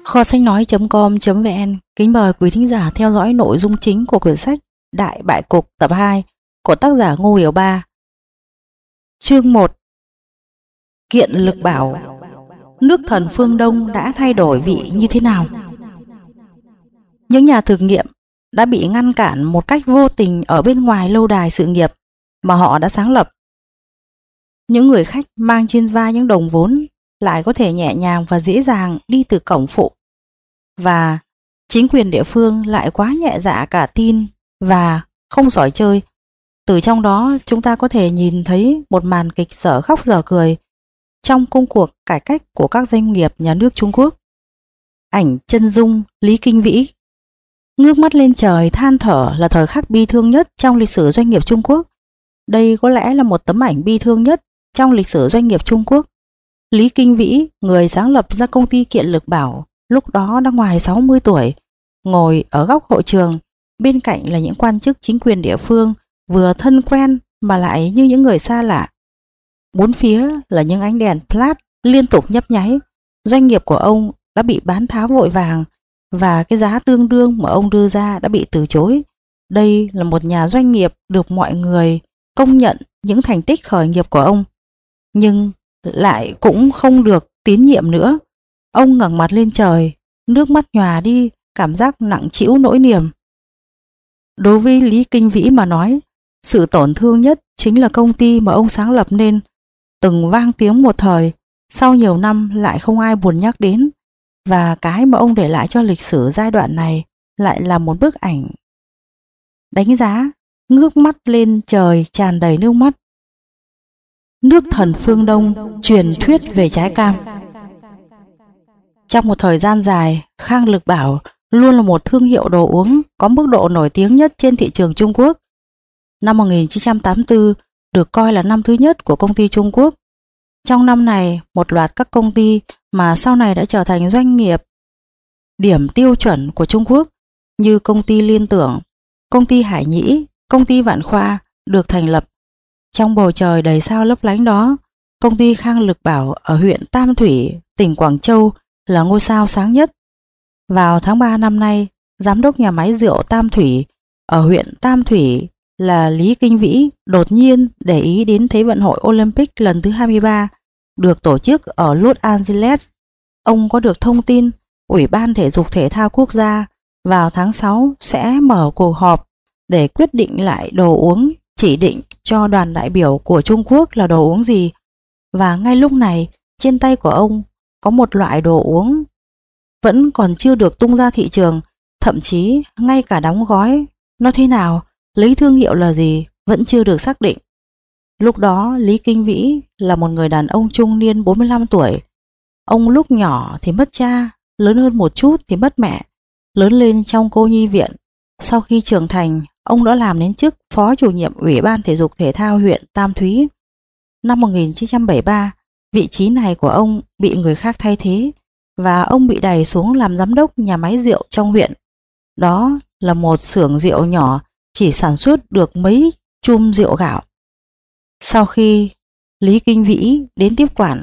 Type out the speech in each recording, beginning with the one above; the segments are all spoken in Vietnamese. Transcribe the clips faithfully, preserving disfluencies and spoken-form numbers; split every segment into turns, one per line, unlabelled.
Kho sách nói.com.vn kính mời quý thính giả theo dõi nội dung chính của quyển sách Đại Bại Cục tập hai của tác giả Ngô Hiểu Ba. Chương một. Kiện Lực Bảo. Nước thần phương Đông đã thay đổi vị như thế nào? Những nhà thực nghiệm đã bị ngăn cản một cách vô tình ở bên ngoài lâu đài sự nghiệp mà họ đã sáng lập. Những người khách mang trên vai những đồng vốn lại có thể nhẹ nhàng và dễ dàng đi từ cổng phụ, và chính quyền địa phương lại quá nhẹ dạ cả tin và không giỏi chơi. Từ trong đó chúng ta có thể nhìn thấy một màn kịch dở khóc dở cười trong công cuộc cải cách của các doanh nghiệp nhà nước Trung Quốc. Ảnh chân dung Lý Kinh Vĩ ngước mắt lên trời than thở là thời khắc bi thương nhất trong lịch sử doanh nghiệp Trung Quốc. Đây có lẽ là một tấm ảnh bi thương nhất trong lịch sử doanh nghiệp Trung Quốc. Lý Kinh Vĩ, người sáng lập ra công ty Kiện Lực Bảo, lúc đó đã ngoài sáu mươi tuổi, ngồi ở góc hội trường, bên cạnh là những quan chức chính quyền địa phương vừa thân quen mà lại như những người xa lạ. Bốn phía là những ánh đèn flash liên tục nhấp nháy. Doanh nghiệp của ông đã bị bán tháo vội vàng và cái giá tương đương mà ông đưa ra đã bị từ chối. Đây là một nhà doanh nghiệp được mọi người công nhận những thành tích khởi nghiệp của ông, nhưng lại cũng không được tín nhiệm nữa. Ông ngẩng mặt lên trời, nước mắt nhòa đi, cảm giác nặng trĩu nỗi niềm. Đối với Lý Kinh Vĩ mà nói, sự tổn thương nhất chính là công ty mà ông sáng lập nên, từng vang tiếng một thời, sau nhiều năm lại không ai buồn nhắc đến, và cái mà ông để lại cho lịch sử giai đoạn này lại là một bức ảnh đánh giá, ngước mắt lên trời tràn đầy nước mắt. Nước thần phương Đông, truyền thuyết về trái cam. Trong một thời gian dài, Khang Lực Bảo luôn là một thương hiệu đồ uống có mức độ nổi tiếng nhất trên thị trường Trung Quốc. Năm một nghìn chín trăm tám mươi tư được coi là năm thứ nhất của công ty Trung Quốc. Trong năm này, một loạt các công ty mà sau này đã trở thành doanh nghiệp điểm tiêu chuẩn của Trung Quốc như công ty Liên Tưởng, công ty Hải Nhĩ, công ty Vạn Khoa được thành lập. Trong bầu trời đầy sao lấp lánh đó, công ty Khang Lực Bảo ở huyện Tam Thủy, tỉnh Quảng Châu là ngôi sao sáng nhất. Vào tháng ba năm nay, giám đốc nhà máy rượu Tam Thủy ở huyện Tam Thủy là Lý Kinh Vĩ đột nhiên để ý đến Thế vận hội Olympic lần thứ hai mươi ba được tổ chức ở Los Angeles. Ông có được thông tin Ủy ban Thể dục Thể thao Quốc gia vào tháng sáu sẽ mở cuộc họp để quyết định lại đồ uống chỉ định cho đoàn đại biểu của Trung Quốc là đồ uống gì. Và ngay lúc này, trên tay của ông có một loại đồ uống vẫn còn chưa được tung ra thị trường, thậm chí ngay cả đóng gói nó thế nào, lấy thương hiệu là gì vẫn chưa được xác định. Lúc đó Lý Kinh Vĩ là một người đàn ông trung niên bốn mươi lăm tuổi. Ông lúc nhỏ thì mất cha, lớn hơn một chút thì mất mẹ, lớn lên trong cô nhi viện. Sau khi trưởng thành, ông đã làm đến chức phó chủ nhiệm Ủy ban Thể dục Thể thao huyện Tam Thúy. Năm một nghìn chín trăm bảy mươi ba, vị trí này của ông bị người khác thay thế và ông bị đày xuống làm giám đốc nhà máy rượu trong huyện. Đó là một xưởng rượu nhỏ chỉ sản xuất được mấy chum rượu gạo. Sau khi Lý Kinh Vĩ đến tiếp quản,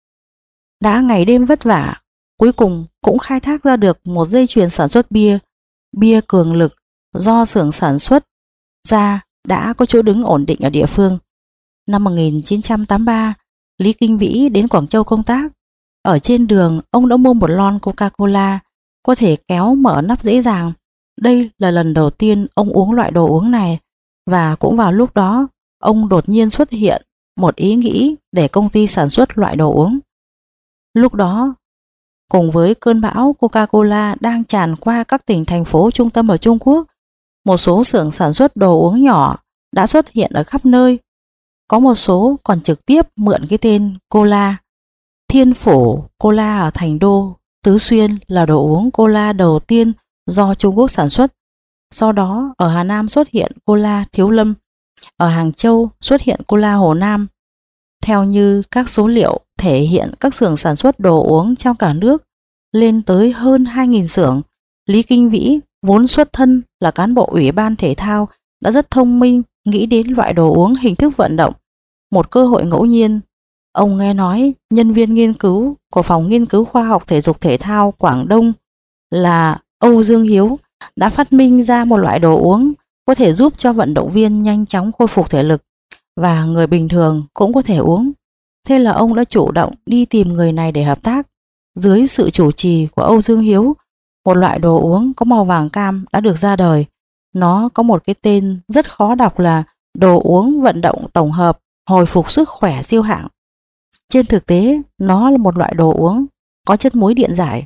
đã ngày đêm vất vả, cuối cùng cũng khai thác ra được một dây chuyền sản xuất bia, bia cường lực do xưởng sản xuất ra đã có chỗ đứng ổn định ở địa phương. Năm một nghìn chín trăm tám mươi ba, Lý Kinh Vĩ đến Quảng Châu công tác. Ở trên đường, ông đã mua một lon Coca-Cola có thể kéo mở nắp dễ dàng. Đây là lần đầu tiên ông uống loại đồ uống này, và cũng vào lúc đó, ông đột nhiên xuất hiện một ý nghĩ để công ty sản xuất loại đồ uống. Lúc đó, cùng với cơn bão Coca-Cola đang tràn qua các tỉnh thành phố trung tâm ở Trung Quốc, một số xưởng sản xuất đồ uống nhỏ đã xuất hiện ở khắp nơi. Có một số còn trực tiếp mượn cái tên Cola. Thiên Phủ Cola ở Thành Đô, Tứ Xuyên là đồ uống cola đầu tiên do Trung Quốc sản xuất. Sau đó ở Hà Nam xuất hiện Cola Thiếu Lâm, ở Hàng Châu xuất hiện Cola Hồ Nam. Theo như các số liệu thể hiện các xưởng sản xuất đồ uống trong cả nước lên tới hơn hai nghìn xưởng, Lý Kinh Vĩ vốn xuất thân là cán bộ Ủy ban Thể thao đã rất thông minh nghĩ đến loại đồ uống hình thức vận động, một cơ hội ngẫu nhiên Ông nghe nói nhân viên nghiên cứu của phòng nghiên cứu khoa học thể dục thể thao Quảng Đông là Âu Dương Hiếu đã phát minh ra một loại đồ uống có thể giúp cho vận động viên nhanh chóng khôi phục thể lực và người bình thường cũng có thể uống. Thế là ông đã chủ động đi tìm người này để hợp tác. Dưới sự chủ trì của Âu Dương Hiếu, một loại đồ uống có màu vàng cam đã được ra đời. Nó có một cái tên rất khó đọc là đồ uống vận động tổng hợp hồi phục sức khỏe siêu hạng. Trên thực tế, nó là một loại đồ uống có chất muối điện giải.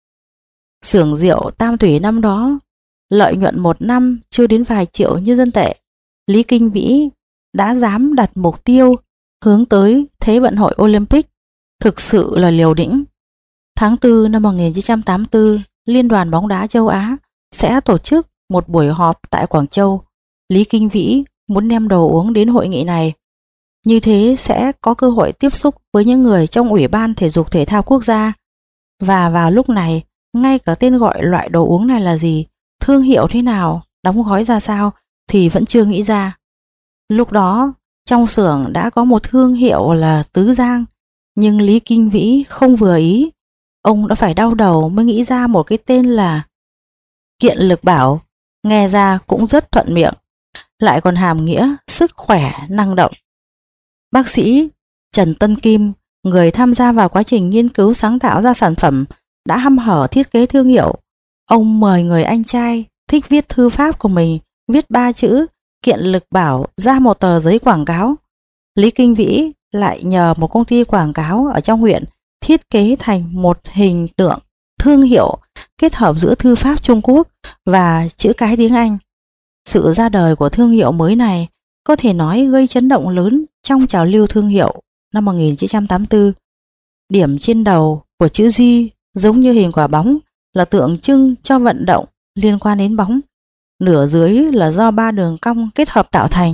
Xưởng rượu Tam Thủy năm đó lợi nhuận một năm chưa đến vài triệu nhân dân tệ. Lý Kinh Vĩ đã dám đặt mục tiêu hướng tới Thế vận hội Olympic, thực sự là liều lĩnh. Tháng tư năm một nghìn chín trăm tám mươi tư, Liên đoàn bóng đá châu Á sẽ tổ chức một buổi họp tại Quảng Châu. Lý Kinh Vĩ muốn đem đồ uống đến hội nghị này. Như thế sẽ có cơ hội tiếp xúc với những người trong Ủy ban Thể dục Thể thao Quốc gia. Và vào lúc này, ngay cả tên gọi loại đồ uống này là gì, thương hiệu thế nào, đóng gói ra sao thì vẫn chưa nghĩ ra. Lúc đó, trong xưởng đã có một thương hiệu là Tứ Giang, nhưng Lý Kinh Vĩ không vừa ý. Ông đã phải đau đầu mới nghĩ ra một cái tên là Kiện Lực Bảo, nghe ra cũng rất thuận miệng, lại còn hàm nghĩa sức khỏe, năng động. Bác sĩ Trần Tân Kim, người tham gia vào quá trình nghiên cứu sáng tạo ra sản phẩm, đã hăm hở thiết kế thương hiệu. Ông mời người anh trai thích viết thư pháp của mình viết ba chữ Kiện Lực Bảo ra một tờ giấy quảng cáo. Lý Kinh Vĩ lại nhờ một công ty quảng cáo ở trong huyện thiết kế thành một hình tượng thương hiệu kết hợp giữa thư pháp Trung Quốc và chữ cái tiếng Anh. Sự ra đời của thương hiệu mới này có thể nói gây chấn động lớn trong trào lưu thương hiệu năm một nghìn chín trăm tám mươi tư. Điểm trên đầu của chữ G giống như hình quả bóng là tượng trưng cho vận động liên quan đến bóng. Nửa dưới là do ba đường cong kết hợp tạo thành,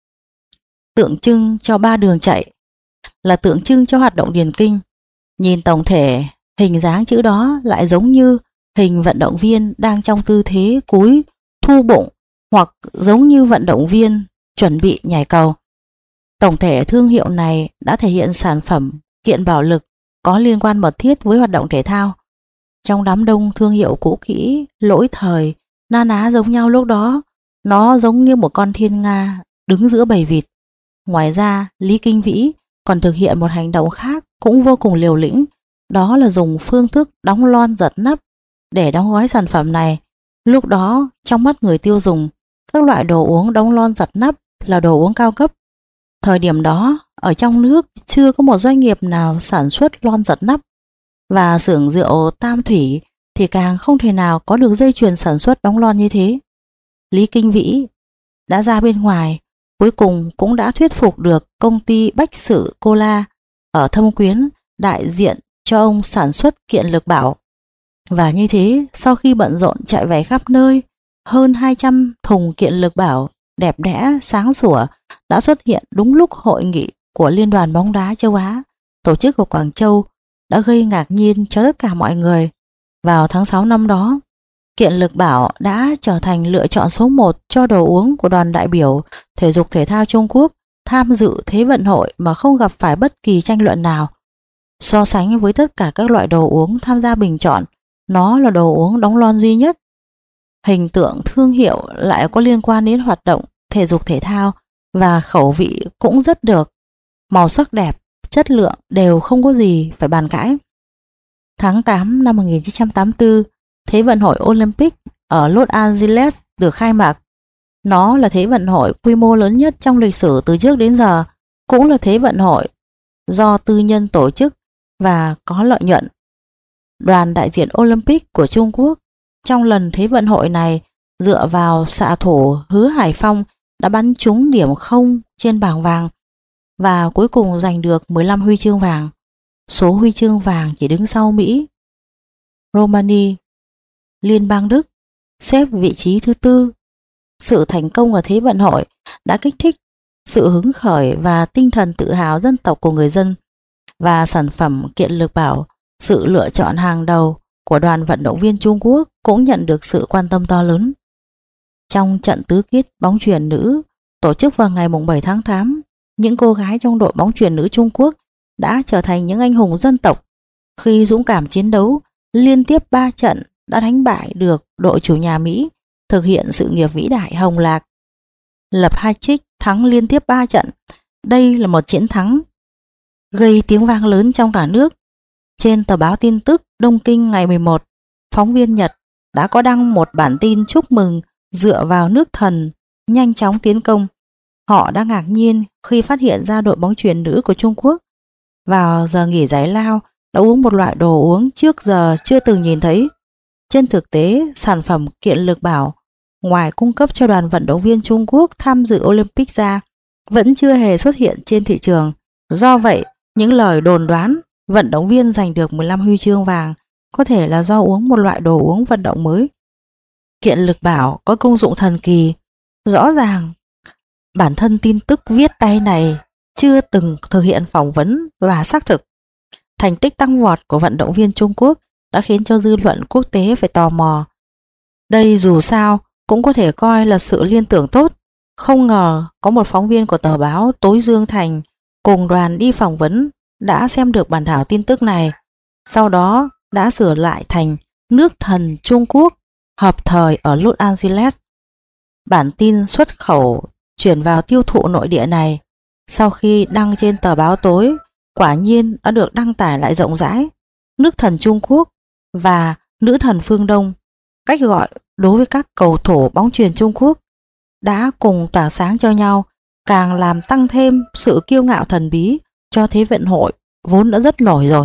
tượng trưng cho ba đường chạy, là tượng trưng cho hoạt động điền kinh. Nhìn tổng thể, hình dáng chữ đó lại giống như hình vận động viên đang trong tư thế cúi thu bụng, hoặc giống như vận động viên chuẩn bị nhảy cầu. Tổng thể thương hiệu này đã thể hiện sản phẩm kiện bảo lực có liên quan mật thiết với hoạt động thể thao. Trong đám đông thương hiệu cũ kỹ, lỗi thời, na ná giống nhau lúc đó, nó giống như một con thiên nga đứng giữa bầy vịt. Ngoài ra, Lý Kinh Vĩ còn thực hiện một hành động khác cũng vô cùng liều lĩnh, đó là dùng phương thức đóng lon giật nắp để đóng gói sản phẩm này. Lúc đó, trong mắt người tiêu dùng, các loại đồ uống đóng lon giật nắp là đồ uống cao cấp. Thời điểm đó, ở trong nước chưa có một doanh nghiệp nào sản xuất lon giật nắp, và xưởng rượu Tam Thủy thì càng không thể nào có được dây chuyền sản xuất đóng lon như thế. Lý Kinh Vĩ đã ra bên ngoài, cuối cùng cũng đã thuyết phục được công ty Bách Sự Cola ở Thâm Quyến đại diện cho ông sản xuất Kiện Lực Bảo. Và như thế, sau khi bận rộn chạy về khắp nơi, hơn hai trăm thùng Kiện Lực Bảo đẹp đẽ, sáng sủa đã xuất hiện đúng lúc hội nghị của Liên đoàn bóng đá châu Á tổ chức ở Quảng Châu đã gây ngạc nhiên cho tất cả mọi người. Vào tháng sáu năm đó, Kiện Lực Bảo đã trở thành lựa chọn số một cho đồ uống của đoàn đại biểu thể dục thể thao Trung Quốc tham dự Thế vận hội mà không gặp phải bất kỳ tranh luận nào. So sánh với tất cả các loại đồ uống tham gia bình chọn, nó là đồ uống đóng lon duy nhất. Hình tượng thương hiệu lại có liên quan đến hoạt động thể dục thể thao và khẩu vị cũng rất được. Màu sắc đẹp, chất lượng đều không có gì phải bàn cãi. Tháng tám năm một nghìn chín trăm tám mươi tư, Thế vận hội Olympic ở Los Angeles được khai mạc. Nó là thế vận hội quy mô lớn nhất trong lịch sử từ trước đến giờ, cũng là thế vận hội do tư nhân tổ chức và có lợi nhuận. Đoàn đại diện Olympic của Trung Quốc trong lần thế vận hội này dựa vào xạ thủ Hứa Hải Phong đã bắn trúng điểm không trên bảng vàng và cuối cùng giành được mười lăm huy chương vàng. Số huy chương vàng chỉ đứng sau Mỹ, Romania, Liên bang Đức xếp vị trí thứ tư. Sự thành công ở thế vận hội đã kích thích sự hứng khởi và tinh thần tự hào dân tộc của người dân, và sản phẩm Kiện Lực Bảo, sự lựa chọn hàng đầu của đoàn vận động viên Trung Quốc, cũng nhận được sự quan tâm to lớn. Trong trận tứ kết bóng chuyền nữ tổ chức vào ngày bảy tháng tám, những cô gái trong đội bóng chuyền nữ Trung Quốc đã trở thành những anh hùng dân tộc khi dũng cảm chiến đấu liên tiếp ba trận đã đánh bại được đội chủ nhà Mỹ, thực hiện sự nghiệp vĩ đại Hồng Lạc, lập hat-trick thắng liên tiếp ba trận. Đây là một chiến thắng gây tiếng vang lớn trong cả nước. Trên tờ báo tin tức Đông Kinh ngày mười một, phóng viên Nhật đã có đăng một bản tin chúc mừng dựa vào nước thần nhanh chóng tiến công. Họ đã ngạc nhiên khi phát hiện ra đội bóng chuyền nữ của Trung Quốc vào giờ nghỉ giải lao đã uống một loại đồ uống trước giờ chưa từng nhìn thấy. Trên thực tế, sản phẩm Kiện Lực Bảo ngoài cung cấp cho đoàn vận động viên Trung Quốc tham dự Olympic ra vẫn chưa hề xuất hiện trên thị trường. Do vậy, những lời đồn đoán vận động viên giành được mười lăm huy chương vàng có thể là do uống một loại đồ uống vận động mới. Kiện Lực Bảo có công dụng thần kỳ. Rõ ràng, bản thân tin tức viết tay này chưa từng thực hiện phỏng vấn và xác thực. Thành tích tăng vọt của vận động viên Trung Quốc đã khiến cho dư luận quốc tế phải tò mò. Đây dù sao cũng có thể coi là sự liên tưởng tốt. Không ngờ có một phóng viên của tờ báo Tối Dương Thành cùng đoàn đi phỏng vấn đã xem được bản thảo tin tức này, sau đó đã sửa lại thành nước thần Trung Quốc hợp thời ở Los Angeles. Bản tin xuất khẩu chuyển vào tiêu thụ nội địa này sau khi đăng trên tờ báo tối quả nhiên đã được đăng tải lại rộng rãi. Nước thần Trung Quốc và nữ thần phương Đông, cách gọi đối với các cầu thủ bóng chuyền Trung Quốc, đã cùng tỏa sáng cho nhau, càng làm tăng thêm sự kiêu ngạo thần bí cho Thế vận hội vốn đã rất nổi rồi.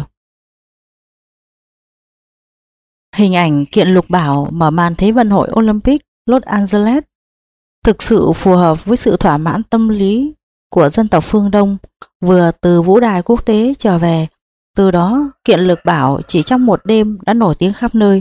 Hình ảnh Kiện Lục Bảo mở màn Thế vận hội Olympic Los Angeles thực sự phù hợp với sự thỏa mãn tâm lý của dân tộc phương Đông vừa từ vũ đài quốc tế trở về. Từ đó, Kiện Lực Bảo chỉ trong một đêm đã nổi tiếng khắp nơi.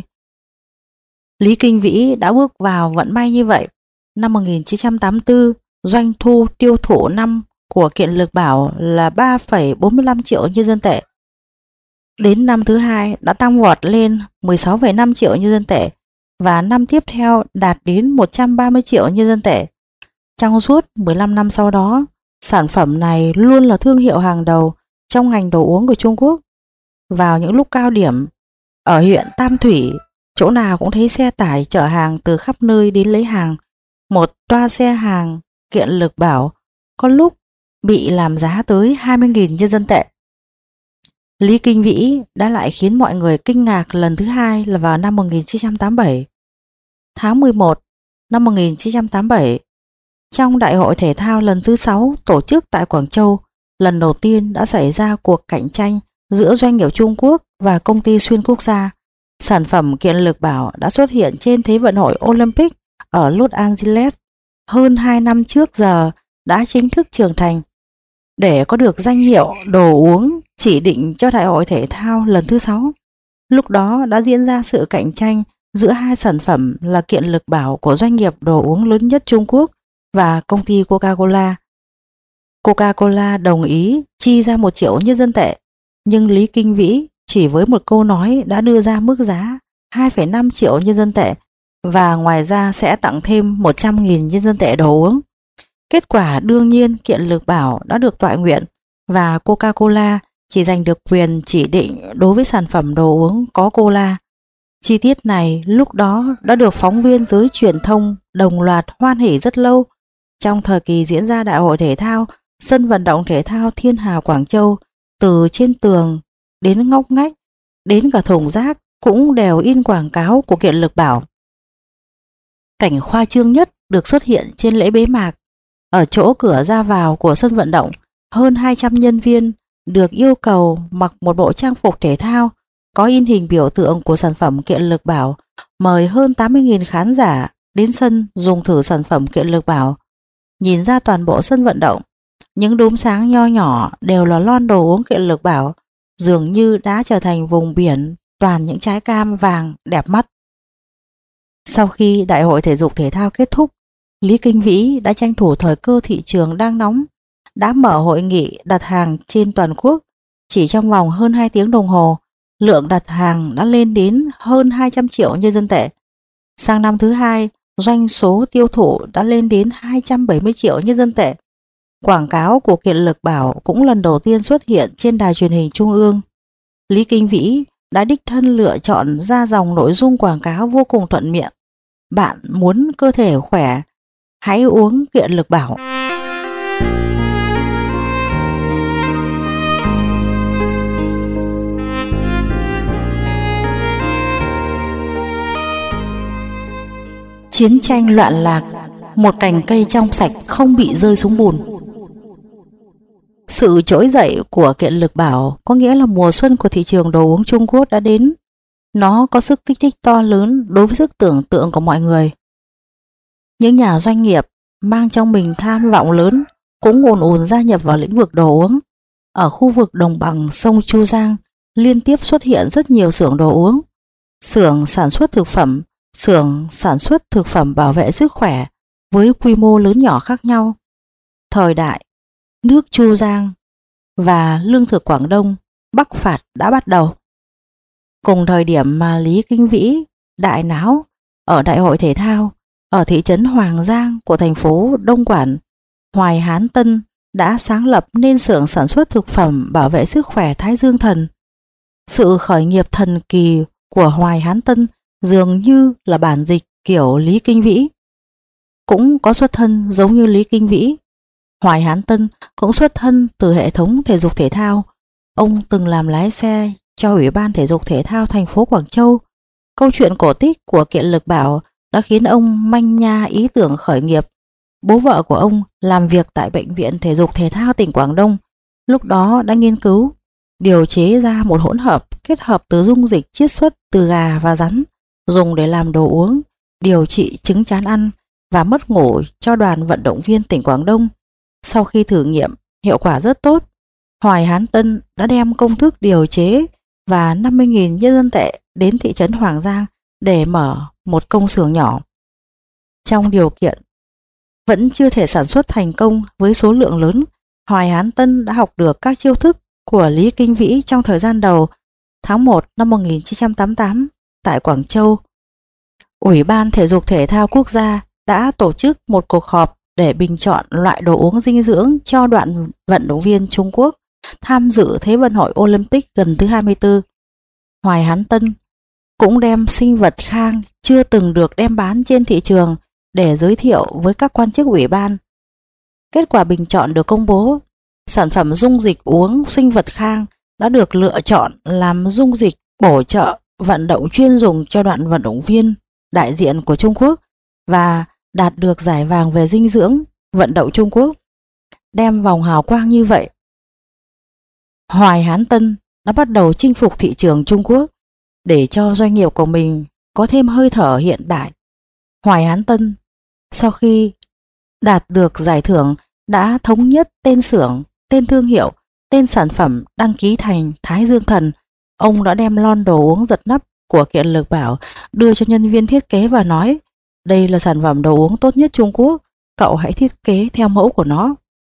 Lý Kinh Vĩ đã bước vào vận may như vậy. Năm một nghìn chín trăm tám mươi tư, doanh thu tiêu thụ năm của Kiện Lực Bảo là ba phẩy bốn mươi lăm triệu nhân dân tệ. Đến năm thứ hai đã tăng vọt lên mười sáu phẩy năm triệu nhân dân tệ và năm tiếp theo đạt đến một trăm ba mươi triệu nhân dân tệ. Trong suốt mười lăm năm sau đó, sản phẩm này luôn là thương hiệu hàng đầu trong ngành đồ uống của Trung Quốc. Vào những lúc cao điểm, ở huyện Tam Thủy, chỗ nào cũng thấy xe tải chở hàng từ khắp nơi đến lấy hàng. Một toa xe hàng Kiện Lực Bảo có lúc bị làm giá tới hai mươi nghìn nhân dân tệ. Lý Kinh Vĩ đã lại khiến mọi người kinh ngạc lần thứ hai là vào năm một nghìn chín trăm tám mươi bảy. Tháng mười một năm một nghìn chín trăm tám mươi bảy, trong Đại hội thể thao lần thứ sáu tổ chức tại Quảng Châu, lần đầu tiên đã xảy ra cuộc cạnh tranh giữa doanh nghiệp Trung Quốc và công ty xuyên quốc gia. Sản phẩm Kiện Lực Bảo đã xuất hiện trên Thế vận hội Olympic ở Los Angeles hơn hai năm trước giờ đã chính thức trưởng thành. Để có được danh hiệu đồ uống chỉ định cho Đại hội thể thao lần thứ sáu, lúc đó đã diễn ra sự cạnh tranh giữa hai sản phẩm là Kiện Lực Bảo của doanh nghiệp đồ uống lớn nhất Trung Quốc và công ty Coca-Cola. Coca-Cola đồng ý chi ra một triệu nhân dân tệ, nhưng Lý Kinh Vĩ chỉ với một câu nói đã đưa ra mức giá hai phẩy năm triệu nhân dân tệ và ngoài ra sẽ tặng thêm một trăm nghìn nhân dân tệ đồ uống. Kết quả đương nhiên Kiện Lực Bảo đã được toại nguyện và Coca-Cola chỉ giành được quyền chỉ định đối với sản phẩm đồ uống có cola. Chi tiết này lúc đó đã được phóng viên giới truyền thông đồng loạt hoan hỉ rất lâu. Trong thời kỳ diễn ra Đại hội thể thao, sân vận động thể thao Thiên Hà Quảng Châu, từ trên tường đến ngóc ngách, đến cả thùng rác cũng đều in quảng cáo của Kiện Lực Bảo. Cảnh khoa trương nhất được xuất hiện trên lễ bế mạc. Ở chỗ cửa ra vào của sân vận động, hơn hai trăm nhân viên được yêu cầu mặc một bộ trang phục thể thao có in hình biểu tượng của sản phẩm Kiện Lực Bảo, mời hơn tám mươi nghìn khán giả đến sân dùng thử sản phẩm Kiện Lực Bảo. Nhìn ra toàn bộ sân vận động, những đốm sáng nho nhỏ đều là lon đồ uống Kiện Lực Bảo, dường như đã trở thành vùng biển toàn những trái cam vàng đẹp mắt. Sau khi Đại hội thể dục thể thao kết thúc, Lý Kinh Vĩ đã tranh thủ thời cơ thị trường đang nóng, đã mở hội nghị đặt hàng trên toàn quốc. Chỉ trong vòng hơn hai tiếng đồng hồ, lượng đặt hàng đã lên đến hơn hai trăm triệu nhân dân tệ. Sang năm thứ hai, doanh số tiêu thụ đã lên đến hai trăm bảy mươi triệu nhân dân tệ. Quảng cáo của Kiện Lực Bảo cũng lần đầu tiên xuất hiện trên đài truyền hình trung ương. Lý Kinh Vĩ đã đích thân lựa chọn ra dòng nội dung quảng cáo vô cùng thuận miệng. Bạn muốn cơ thể khỏe, hãy uống Kiện Lực Bảo. Chiến tranh loạn lạc, một cành cây trong sạch không bị rơi xuống bùn. Sự trỗi dậy của Kiện Lực Bảo có nghĩa là mùa xuân của thị trường đồ uống Trung Quốc đã đến. Nó có sức kích thích to lớn đối với sức tưởng tượng của mọi người. Những nhà doanh nghiệp mang trong mình tham vọng lớn cũng ùn ùn gia nhập vào lĩnh vực đồ uống. Ở khu vực đồng bằng sông Chu Giang liên tiếp xuất hiện rất nhiều xưởng đồ uống, xưởng sản xuất thực phẩm, xưởng sản xuất thực phẩm bảo vệ sức khỏe với quy mô lớn nhỏ khác nhau. Thời đại nước Chu Giang và lương thực Quảng Đông Bắc phạt đã bắt đầu. Cùng thời điểm mà Lý Kinh Vĩ đại náo ở đại hội thể thao ở thị trấn Hoàng Giang của thành phố Đông Quản, Hoài Hán Tân đã sáng lập nên xưởng sản xuất thực phẩm bảo vệ sức khỏe Thái Dương Thần. Sự khởi nghiệp thần kỳ của Hoài Hán Tân dường như là bản dịch kiểu Lý Kinh Vĩ. Cũng có xuất thân giống như Lý Kinh Vĩ, Hoài Hán Tân cũng xuất thân từ hệ thống thể dục thể thao. Ông từng làm lái xe cho Ủy ban Thể dục Thể thao thành phố Quảng Châu. Câu chuyện cổ tích của Kiện Lực Bảo đã khiến ông manh nha ý tưởng khởi nghiệp. Bố vợ của ông làm việc tại Bệnh viện Thể dục Thể thao tỉnh Quảng Đông, lúc đó đã nghiên cứu, điều chế ra một hỗn hợp kết hợp từ dung dịch chiết xuất từ gà và rắn, dùng để làm đồ uống, điều trị chứng chán ăn và mất ngủ cho đoàn vận động viên tỉnh Quảng Đông. Sau khi thử nghiệm, hiệu quả rất tốt. Hoài Hán Tân đã đem công thức điều chế và năm mươi nghìn nhân dân tệ đến thị trấn Hoàng Giang để mở một công xưởng nhỏ. Trong điều kiện vẫn chưa thể sản xuất thành công với số lượng lớn, Hoài Hán Tân đã học được các chiêu thức của Lý Kinh Vĩ trong thời gian đầu. Tháng một năm một nghìn chín trăm tám mươi tám, tại Quảng Châu, Ủy ban Thể dục Thể thao Quốc gia đã tổ chức một cuộc họp để bình chọn loại đồ uống dinh dưỡng cho đoàn vận động viên Trung Quốc tham dự Thế vận hội Olympic lần thứ hai mươi tư. Hoài Hán Tân cũng đem sinh vật khang chưa từng được đem bán trên thị trường để giới thiệu với các quan chức ủy ban. Kết quả bình chọn được công bố. Sản phẩm dung dịch uống sinh vật khang đã được lựa chọn làm dung dịch bổ trợ vận động chuyên dùng cho đoàn vận động viên đại diện của Trung Quốc và đạt được giải vàng về dinh dưỡng vận động Trung Quốc. Đem vòng hào quang như vậy, Hoài Hán Tân đã bắt đầu chinh phục thị trường Trung Quốc để cho doanh nghiệp của mình có thêm hơi thở hiện đại. Hoài Hán Tân sau khi đạt được giải thưởng đã thống nhất tên xưởng, tên thương hiệu, tên sản phẩm đăng ký thành Thái Dương Thần. Ông đã đem lon đồ uống giật nắp của Kiện Lực Bảo đưa cho nhân viên thiết kế và nói: đây là sản phẩm đồ uống tốt nhất Trung Quốc, cậu hãy thiết kế theo mẫu của nó.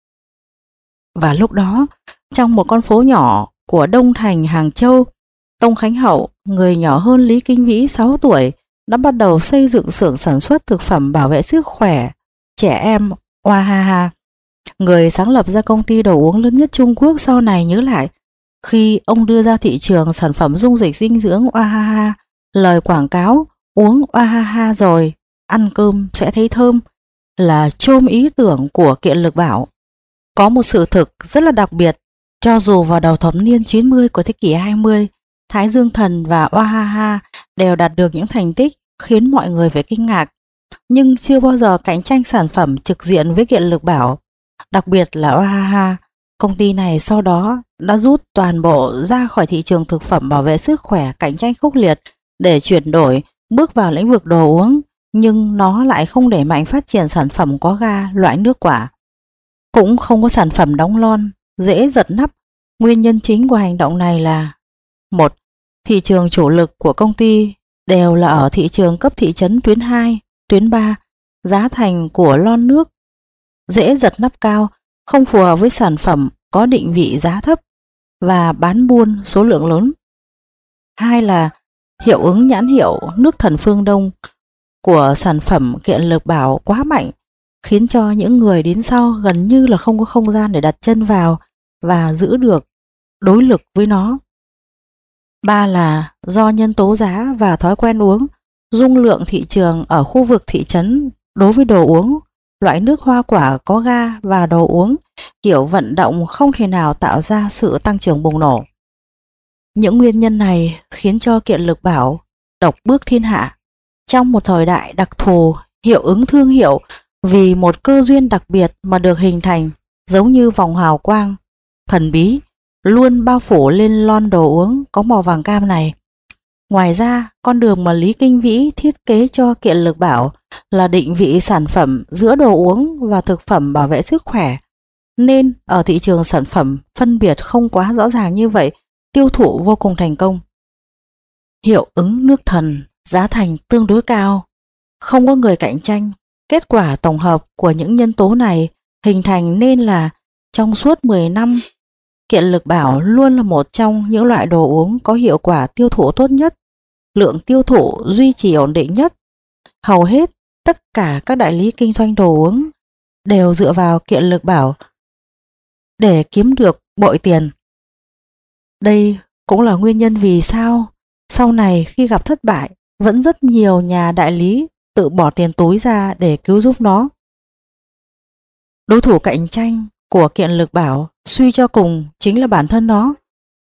Và lúc đó, trong một con phố nhỏ của Đông Thành, Hàng Châu, Tông Khánh Hậu, người nhỏ hơn Lý Kinh Vĩ sáu tuổi, đã bắt đầu xây dựng xưởng sản xuất thực phẩm bảo vệ sức khỏe trẻ em Oahaha. Người sáng lập ra công ty đồ uống lớn nhất Trung Quốc sau này nhớ lại, khi ông đưa ra thị trường sản phẩm dung dịch dinh dưỡng Oahaha, lời quảng cáo uống Oahaha rồi ăn cơm sẽ thấy thơm là chôm ý tưởng của Kiện Lực Bảo. Có một sự thực rất là đặc biệt, cho dù vào đầu thập niên chín mươi của thế kỷ hai mươi, Thái Dương Thần và Oahaha đều đạt được những thành tích khiến mọi người phải kinh ngạc, nhưng chưa bao giờ cạnh tranh sản phẩm trực diện với Kiện Lực Bảo. Đặc biệt là Oahaha, công ty này sau đó đã rút toàn bộ ra khỏi thị trường thực phẩm bảo vệ sức khỏe cạnh tranh khốc liệt để chuyển đổi bước vào lĩnh vực đồ uống, nhưng nó lại không đẩy mạnh phát triển sản phẩm có ga loại nước quả, cũng không có sản phẩm đóng lon dễ giật nắp. Nguyên nhân chính của hành động này là: một. Thị trường chủ lực của công ty đều là ở thị trường cấp thị trấn tuyến hai, tuyến ba. Giá thành của lon nước dễ giật nắp cao, không phù hợp với sản phẩm có định vị giá thấp và bán buôn số lượng lớn. Hai là hiệu ứng nhãn hiệu nước Thần Phương Đông của sản phẩm Kiện Lực Bảo quá mạnh, khiến cho những người đến sau gần như là không có không gian để đặt chân vào và giữ được đối lực với nó. Ba là do nhân tố giá và thói quen uống, dung lượng thị trường ở khu vực thị trấn đối với đồ uống, loại nước hoa quả có ga và đồ uống kiểu vận động không thể nào tạo ra sự tăng trưởng bùng nổ. Những nguyên nhân này khiến cho Kiện Lực Bảo độc bước thiên hạ. Trong một thời đại đặc thù, hiệu ứng thương hiệu vì một cơ duyên đặc biệt mà được hình thành giống như vòng hào quang thần bí luôn bao phủ lên lon đồ uống có màu vàng cam này. Ngoài ra, con đường mà Lý Kinh Vĩ thiết kế cho Kiện Lực Bảo là định vị sản phẩm giữa đồ uống và thực phẩm bảo vệ sức khỏe, nên ở thị trường sản phẩm phân biệt không quá rõ ràng như vậy, tiêu thụ vô cùng thành công. Hiệu ứng nước thần, giá thành tương đối cao, không có người cạnh tranh. Kết quả tổng hợp của những nhân tố này hình thành nên là trong suốt mười năm, Kiện Lực Bảo luôn là một trong những loại đồ uống có hiệu quả tiêu thụ tốt nhất, lượng tiêu thụ duy trì ổn định nhất. Hầu hết tất cả các đại lý kinh doanh đồ uống đều dựa vào Kiện Lực Bảo để kiếm được bội tiền. Đây cũng là nguyên nhân vì sao sau này khi gặp thất bại, vẫn rất nhiều nhà đại lý tự bỏ tiền túi ra để cứu giúp nó. Đối thủ cạnh tranh của Kiện Lực Bảo suy cho cùng chính là bản thân nó.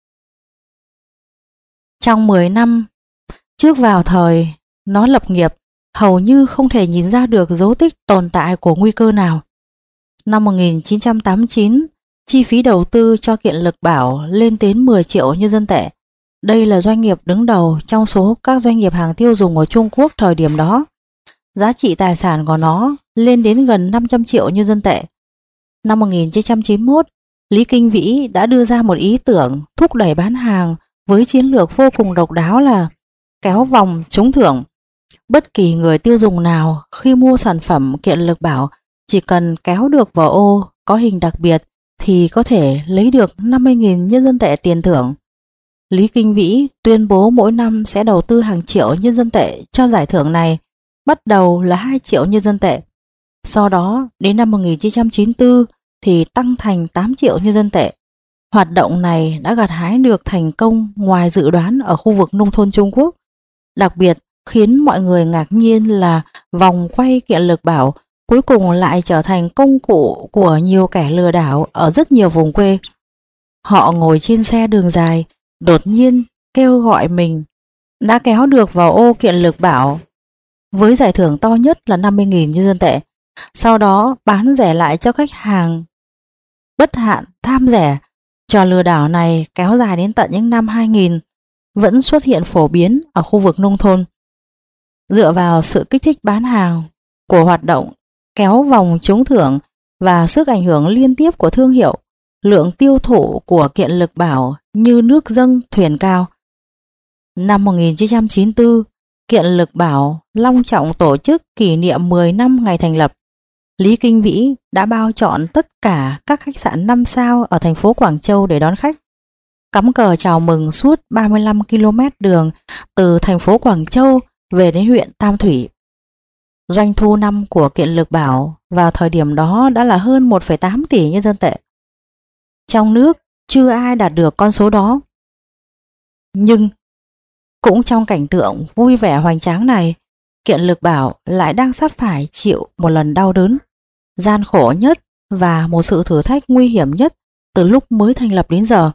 Trong mười năm trước vào thời nó lập nghiệp, hầu như không thể nhìn ra được dấu tích tồn tại của nguy cơ nào. Năm một nghìn chín trăm tám mươi chín, chi phí đầu tư cho Kiện Lực Bảo lên đến mười triệu nhân dân tệ. Đây là doanh nghiệp đứng đầu trong số các doanh nghiệp hàng tiêu dùng ở Trung Quốc thời điểm đó. Giá trị tài sản của nó lên đến gần năm trăm triệu nhân dân tệ. Năm một nghìn chín trăm chín mươi mốt, Lý Kinh Vĩ đã đưa ra một ý tưởng thúc đẩy bán hàng với chiến lược vô cùng độc đáo là kéo vòng trúng thưởng. Bất kỳ người tiêu dùng nào khi mua sản phẩm Kiện Lực Bảo chỉ cần kéo được vào ô có hình đặc biệt thì có thể lấy được năm mươi nghìn nhân dân tệ tiền thưởng. Lý Kinh Vĩ tuyên bố mỗi năm sẽ đầu tư hàng triệu nhân dân tệ cho giải thưởng này, bắt đầu là hai triệu nhân dân tệ. Sau đó đến năm một nghìn chín trăm chín mươi tư thì tăng thành tám triệu nhân dân tệ. Hoạt động này đã gặt hái được thành công ngoài dự đoán ở khu vực nông thôn Trung Quốc. Đặc biệt khiến mọi người ngạc nhiên là vòng quay Kiện Lực Bảo cuối cùng lại trở thành công cụ của nhiều kẻ lừa đảo ở rất nhiều vùng quê. Họ ngồi trên xe đường dài, đột nhiên kêu gọi mình đã kéo được vào ô Kiện Lực Bảo với giải thưởng to nhất là năm mươi nghìn nhân dân tệ. Sau đó bán rẻ lại cho khách hàng bất hạn tham rẻ. Trò lừa đảo này kéo dài đến tận những năm hai nghìn, vẫn xuất hiện phổ biến ở khu vực nông thôn. Dựa vào sự kích thích bán hàng của hoạt động kéo vòng trúng thưởng và sức ảnh hưởng liên tiếp của thương hiệu, lượng tiêu thụ của Kiện Lực Bảo như nước dâng thuyền cao. Năm một nghìn chín trăm chín mươi tư, Kiện Lực Bảo long trọng tổ chức kỷ niệm mười năm ngày thành lập. Lý Kinh Vĩ đã bao trọn tất cả các khách sạn năm sao ở thành phố Quảng Châu để đón khách, cắm cờ chào mừng suốt ba mươi lăm ki lô mét đường từ thành phố Quảng Châu về đến huyện Tam Thủy. Doanh thu năm của Kiện Lực Bảo vào thời điểm đó đã là hơn một phẩy tám tỷ nhân dân tệ. Trong nước chưa ai đạt được con số đó. Nhưng cũng trong cảnh tượng vui vẻ hoành tráng này, Kiện Lực Bảo lại đang sắp phải chịu một lần đau đớn, gian khổ nhất và một sự thử thách nguy hiểm nhất từ lúc mới thành lập đến giờ.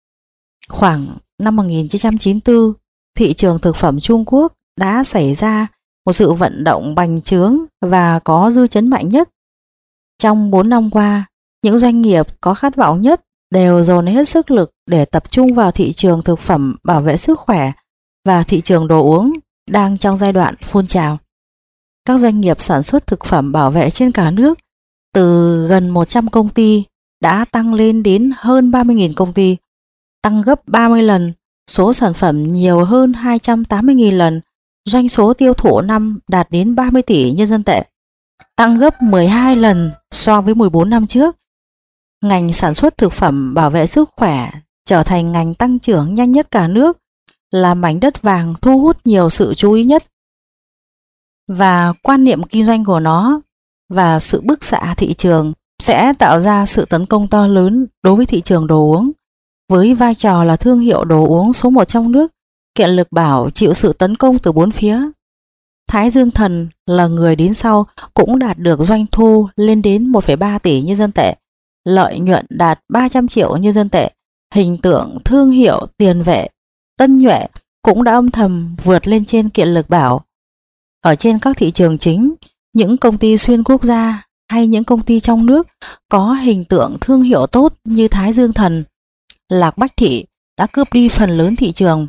Khoảng năm một nghìn chín trăm chín mươi tư, thị trường thực phẩm Trung Quốc đã xảy ra một sự vận động bành trướng và có dư chấn mạnh nhất. Trong bốn năm qua, những doanh nghiệp có khát vọng nhất đều dồn hết sức lực để tập trung vào thị trường thực phẩm bảo vệ sức khỏe và thị trường đồ uống đang trong giai đoạn phun trào. Các doanh nghiệp sản xuất thực phẩm bảo vệ trên cả nước từ gần một trăm công ty đã tăng lên đến hơn ba mươi nghìn công ty, tăng gấp ba mươi lần, số sản phẩm nhiều hơn hai trăm tám mươi nghìn lần, doanh số tiêu thụ năm đạt đến ba mươi tỷ nhân dân tệ, tăng gấp mười hai lần so với mười bốn năm trước. Ngành sản xuất thực phẩm bảo vệ sức khỏe trở thành ngành tăng trưởng nhanh nhất cả nước, là mảnh đất vàng thu hút nhiều sự chú ý nhất. Và quan niệm kinh doanh của nó và sự bức xạ thị trường sẽ tạo ra sự tấn công to lớn đối với thị trường đồ uống. Với vai trò là thương hiệu đồ uống số một trong nước, Kiện Lực Bảo chịu sự tấn công từ bốn phía. Thái Dương Thần là người đến sau cũng đạt được doanh thu lên đến một phẩy ba tỷ nhân dân tệ, lợi nhuận đạt ba trăm triệu nhân dân tệ, hình tượng thương hiệu tiền vệ Tân Nhuệ cũng đã âm thầm vượt lên trên Kiện Lực Bảo. Ở trên các thị trường chính, những công ty xuyên quốc gia hay những công ty trong nước có hình tượng thương hiệu tốt như Thái Dương Thần, Lạc Bách Thị đã cướp đi phần lớn thị trường.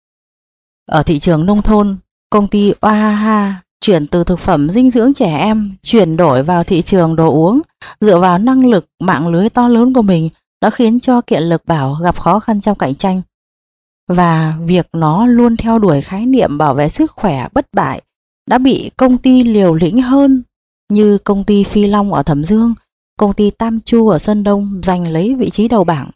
Ở thị trường nông thôn, công ty Oaha chuyển từ thực phẩm dinh dưỡng trẻ em chuyển đổi vào thị trường đồ uống, dựa vào năng lực mạng lưới to lớn của mình đã khiến cho Kiện Lực Bảo gặp khó khăn trong cạnh tranh. Và việc nó luôn theo đuổi khái niệm bảo vệ sức khỏe bất bại đã bị công ty liều lĩnh hơn như công ty Phi Long ở Thẩm Dương, công ty Tam Chu ở Sơn Đông giành lấy vị trí đầu bảng.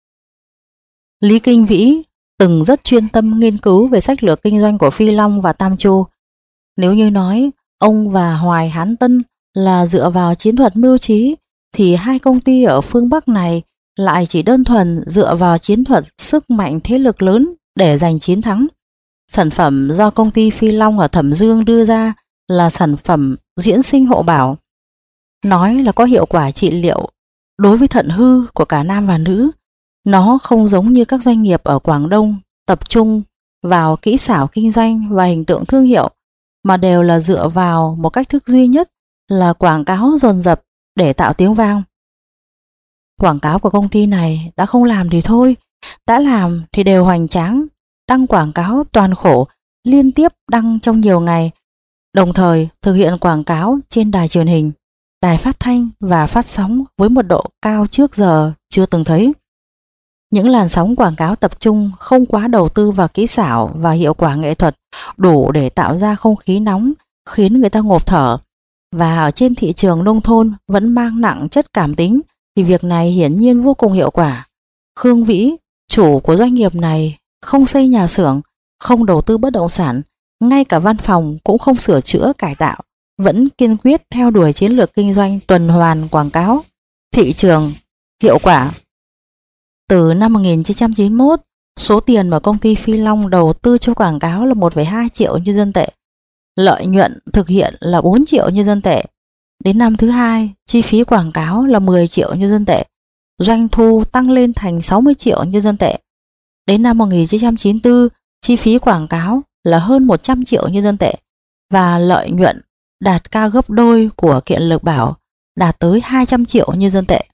Lý Kinh Vĩ từng rất chuyên tâm nghiên cứu về sách lược kinh doanh của Phi Long và Tam Chu. Nếu như nói ông và Hoài Hán Tân là dựa vào chiến thuật mưu trí, thì hai công ty ở phương Bắc này lại chỉ đơn thuần dựa vào chiến thuật sức mạnh thế lực lớn để giành chiến thắng. Sản phẩm do công ty Phi Long ở Thẩm Dương đưa ra là sản phẩm diễn sinh hộ bảo, nói là có hiệu quả trị liệu đối với thận hư của cả nam và nữ. Nó không giống như các doanh nghiệp ở Quảng Đông tập trung vào kỹ xảo kinh doanh và hình tượng thương hiệu, mà đều là dựa vào một cách thức duy nhất là quảng cáo dồn dập để tạo tiếng vang. Quảng cáo của công ty này đã không làm thì thôi, đã làm thì đều hoành tráng, đăng quảng cáo toàn khổ, liên tiếp đăng trong nhiều ngày, đồng thời thực hiện quảng cáo trên đài truyền hình, đài phát thanh và phát sóng với một độ cao trước giờ chưa từng thấy. Những làn sóng quảng cáo tập trung không quá đầu tư vào kỹ xảo và hiệu quả nghệ thuật, đủ để tạo ra không khí nóng khiến người ta ngộp thở. Và ở trên thị trường nông thôn vẫn mang nặng chất cảm tính thì việc này hiển nhiên vô cùng hiệu quả. Khương Vĩ, chủ của doanh nghiệp này, không xây nhà xưởng, không đầu tư bất động sản, ngay cả văn phòng cũng không sửa chữa cải tạo, vẫn kiên quyết theo đuổi chiến lược kinh doanh tuần hoàn quảng cáo, thị trường, hiệu quả. Từ năm một nghìn chín trăm chín mươi mốt, số tiền mà công ty Phi Long đầu tư cho quảng cáo là một phẩy hai triệu nhân dân tệ. Lợi nhuận thực hiện là bốn triệu nhân dân tệ. Đến năm thứ hai, chi phí quảng cáo là mười triệu nhân dân tệ. Doanh thu tăng lên thành sáu mươi triệu nhân dân tệ. Đến năm một nghìn chín trăm chín mươi tư, chi phí quảng cáo là hơn một trăm triệu nhân dân tệ. Và lợi nhuận đạt cao gấp đôi của Kiện Lực Bảo, đạt tới hai trăm triệu nhân dân tệ.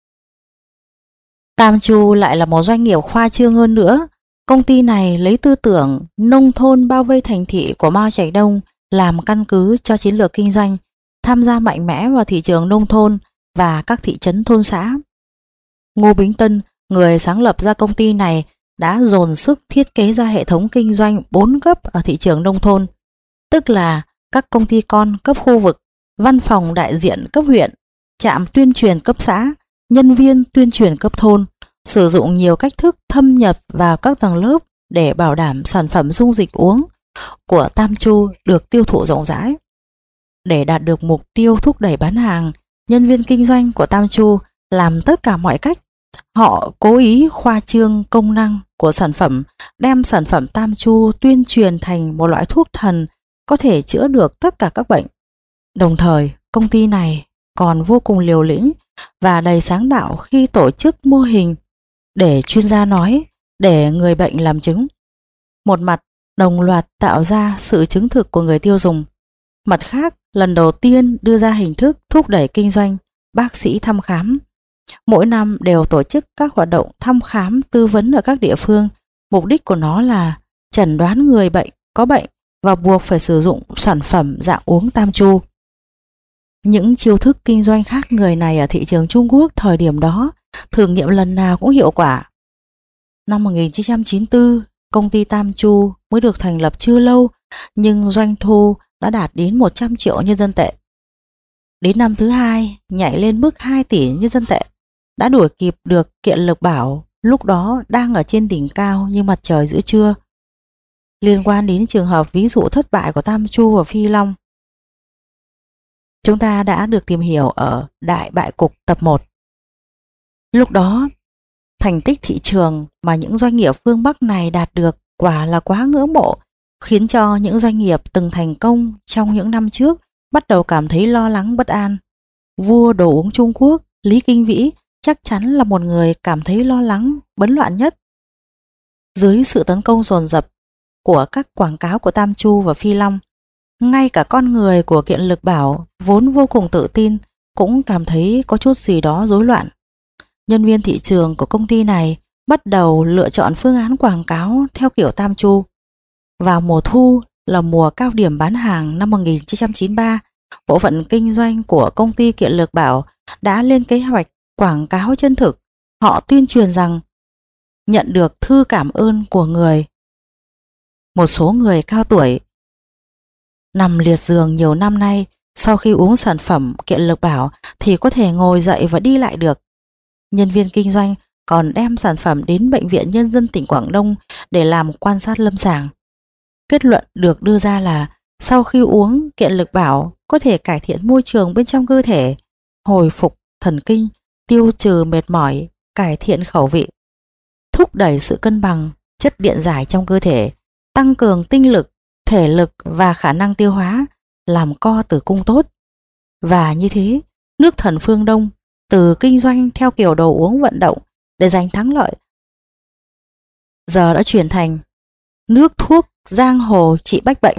Tam Chu lại là một doanh nghiệp khoa trương hơn nữa. Công ty này lấy tư tưởng nông thôn bao vây thành thị của Mao Trạch Đông làm căn cứ cho chiến lược kinh doanh, tham gia mạnh mẽ vào thị trường nông thôn và các thị trấn thôn xã. Ngô Bính Tân, người sáng lập ra công ty này, đã dồn sức thiết kế ra hệ thống kinh doanh bốn cấp ở thị trường nông thôn, tức là các công ty con cấp khu vực, văn phòng đại diện cấp huyện, trạm tuyên truyền cấp xã, nhân viên tuyên truyền cấp thôn, sử dụng nhiều cách thức thâm nhập vào các tầng lớp để bảo đảm sản phẩm dung dịch uống của Tam Chu được tiêu thụ rộng rãi. Để đạt được mục tiêu thúc đẩy bán hàng, nhân viên kinh doanh của Tam Chu làm tất cả mọi cách. Họ cố ý khoa trương công năng của sản phẩm, đem sản phẩm Tam Chu tuyên truyền thành một loại thuốc thần có thể chữa được tất cả các bệnh. Đồng thời, công ty này còn vô cùng liều lĩnh và đầy sáng tạo khi tổ chức mô hình để chuyên gia nói, để người bệnh làm chứng. Một mặt đồng loạt tạo ra sự chứng thực của người tiêu dùng, mặt khác lần đầu tiên đưa ra hình thức thúc đẩy kinh doanh bác sĩ thăm khám. Mỗi năm đều tổ chức các hoạt động thăm khám tư vấn ở các địa phương. Mục đích của nó là chẩn đoán người bệnh có bệnh và buộc phải sử dụng sản phẩm dạng uống Tam Chu. Những chiêu thức kinh doanh khác người này ở thị trường Trung Quốc thời điểm đó thử nghiệm lần nào cũng hiệu quả. Năm một nghìn chín trăm chín mươi tư, công ty Tam Chu mới được thành lập chưa lâu, nhưng doanh thu đã đạt đến một trăm triệu nhân dân tệ. Đến năm thứ hai, nhảy lên mức hai tỷ nhân dân tệ, đã đuổi kịp được Kiện Lực Bảo, lúc đó đang ở trên đỉnh cao như mặt trời giữa trưa. Liên quan đến trường hợp ví dụ thất bại của Tam Chu và Phi Long, chúng ta đã được tìm hiểu ở Đại Bại Cục tập một. Lúc đó, thành tích thị trường mà những doanh nghiệp phương Bắc này đạt được quả là quá ngưỡng mộ, khiến cho những doanh nghiệp từng thành công trong những năm trước bắt đầu cảm thấy lo lắng bất an. Vua đồ uống Trung Quốc, Lý Kinh Vĩ chắc chắn là một người cảm thấy lo lắng, bấn loạn nhất. Dưới sự tấn công dồn dập của các quảng cáo của Tam Chu và Phi Long, ngay cả con người của Kiện Lực Bảo vốn vô cùng tự tin cũng cảm thấy có chút gì đó rối loạn. Nhân viên thị trường của công ty này bắt đầu lựa chọn phương án quảng cáo theo kiểu Tam Chu. Vào mùa thu là mùa cao điểm bán hàng năm một nghìn chín trăm chín mươi ba, bộ phận kinh doanh của công ty Kiện Lực Bảo đã lên kế hoạch quảng cáo chân thực. Họ tuyên truyền rằng nhận được thư cảm ơn của người. Một số người cao tuổi nằm liệt giường nhiều năm nay, sau khi uống sản phẩm Kiện Lực Bảo thì có thể ngồi dậy và đi lại được. Nhân viên kinh doanh còn đem sản phẩm đến Bệnh viện Nhân dân tỉnh Quảng Đông để làm quan sát lâm sàng. Kết luận được đưa ra là sau khi uống Kiện Lực Bảo có thể cải thiện môi trường bên trong cơ thể, hồi phục thần kinh, tiêu trừ mệt mỏi, cải thiện khẩu vị, thúc đẩy sự cân bằng chất điện giải trong cơ thể, tăng cường tinh lực, thể lực và khả năng tiêu hóa, làm co tử cung tốt. Và như thế, nước Thần Phương Đông từ kinh doanh theo kiểu đồ uống vận động để giành thắng lợi, giờ đã chuyển thành nước thuốc giang hồ trị bách bệnh.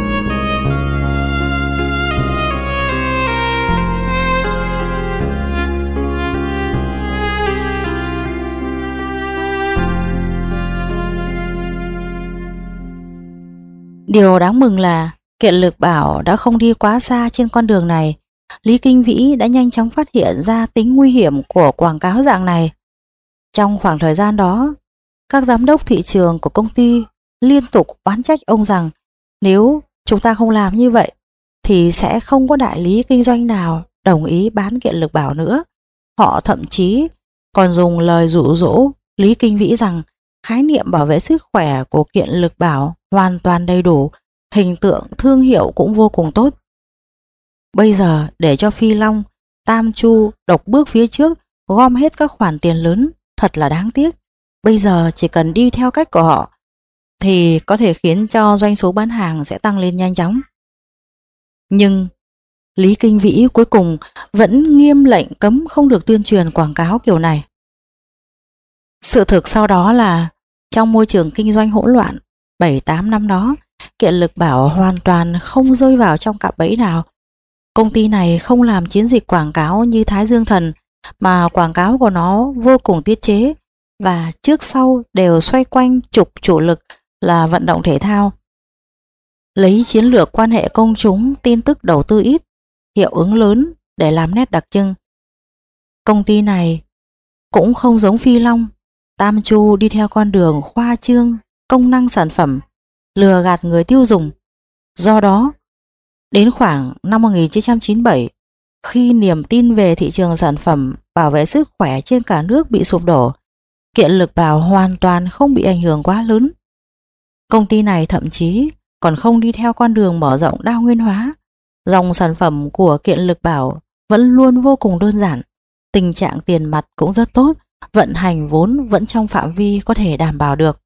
Điều đáng mừng là Kiện Lực Bảo đã không đi quá xa trên con đường này. Lý Kinh Vĩ đã nhanh chóng phát hiện ra tính nguy hiểm của quảng cáo dạng này. Trong khoảng thời gian đó, các giám đốc thị trường của công ty liên tục oán trách ông rằng nếu chúng ta không làm như vậy thì sẽ không có đại lý kinh doanh nào đồng ý bán Kiện Lực Bảo nữa. Họ thậm chí còn dùng lời dụ dỗ Lý Kinh Vĩ rằng khái niệm bảo vệ sức khỏe của Kiện Lực Bảo hoàn toàn đầy đủ, hình tượng thương hiệu cũng vô cùng tốt. Bây giờ để cho Phi Long, Tam Chu độc bước phía trước, gom hết các khoản tiền lớn, thật là đáng tiếc. Bây giờ chỉ cần đi theo cách của họ thì có thể khiến cho doanh số bán hàng sẽ tăng lên nhanh chóng. Nhưng Lý Kinh Vĩ cuối cùng vẫn nghiêm lệnh cấm không được tuyên truyền quảng cáo kiểu này. Sự thực sau đó là trong môi trường kinh doanh hỗn loạn bảy tám năm đó, Kiện Lực Bảo hoàn toàn không rơi vào trong cạm bẫy nào. Công ty này không làm chiến dịch quảng cáo như Thái Dương Thần, mà quảng cáo của nó vô cùng tiết chế và trước sau đều xoay quanh trục chủ lực là vận động thể thao. Lấy chiến lược quan hệ công chúng, tin tức đầu tư ít, hiệu ứng lớn để làm nét đặc trưng. Công ty này cũng không giống Phi Long, Tam Chu đi theo con đường khoa trương công năng sản phẩm, lừa gạt người tiêu dùng. Do đó, đến khoảng năm một nghìn chín trăm chín mươi bảy, khi niềm tin về thị trường sản phẩm bảo vệ sức khỏe trên cả nước bị sụp đổ, Kiện Lực Bảo hoàn toàn không bị ảnh hưởng quá lớn. Công ty này thậm chí còn không đi theo con đường mở rộng đa nguyên hóa. Dòng sản phẩm của Kiện Lực Bảo vẫn luôn vô cùng đơn giản, tình trạng tiền mặt cũng rất tốt, vận hành vốn vẫn trong phạm vi có thể đảm bảo được.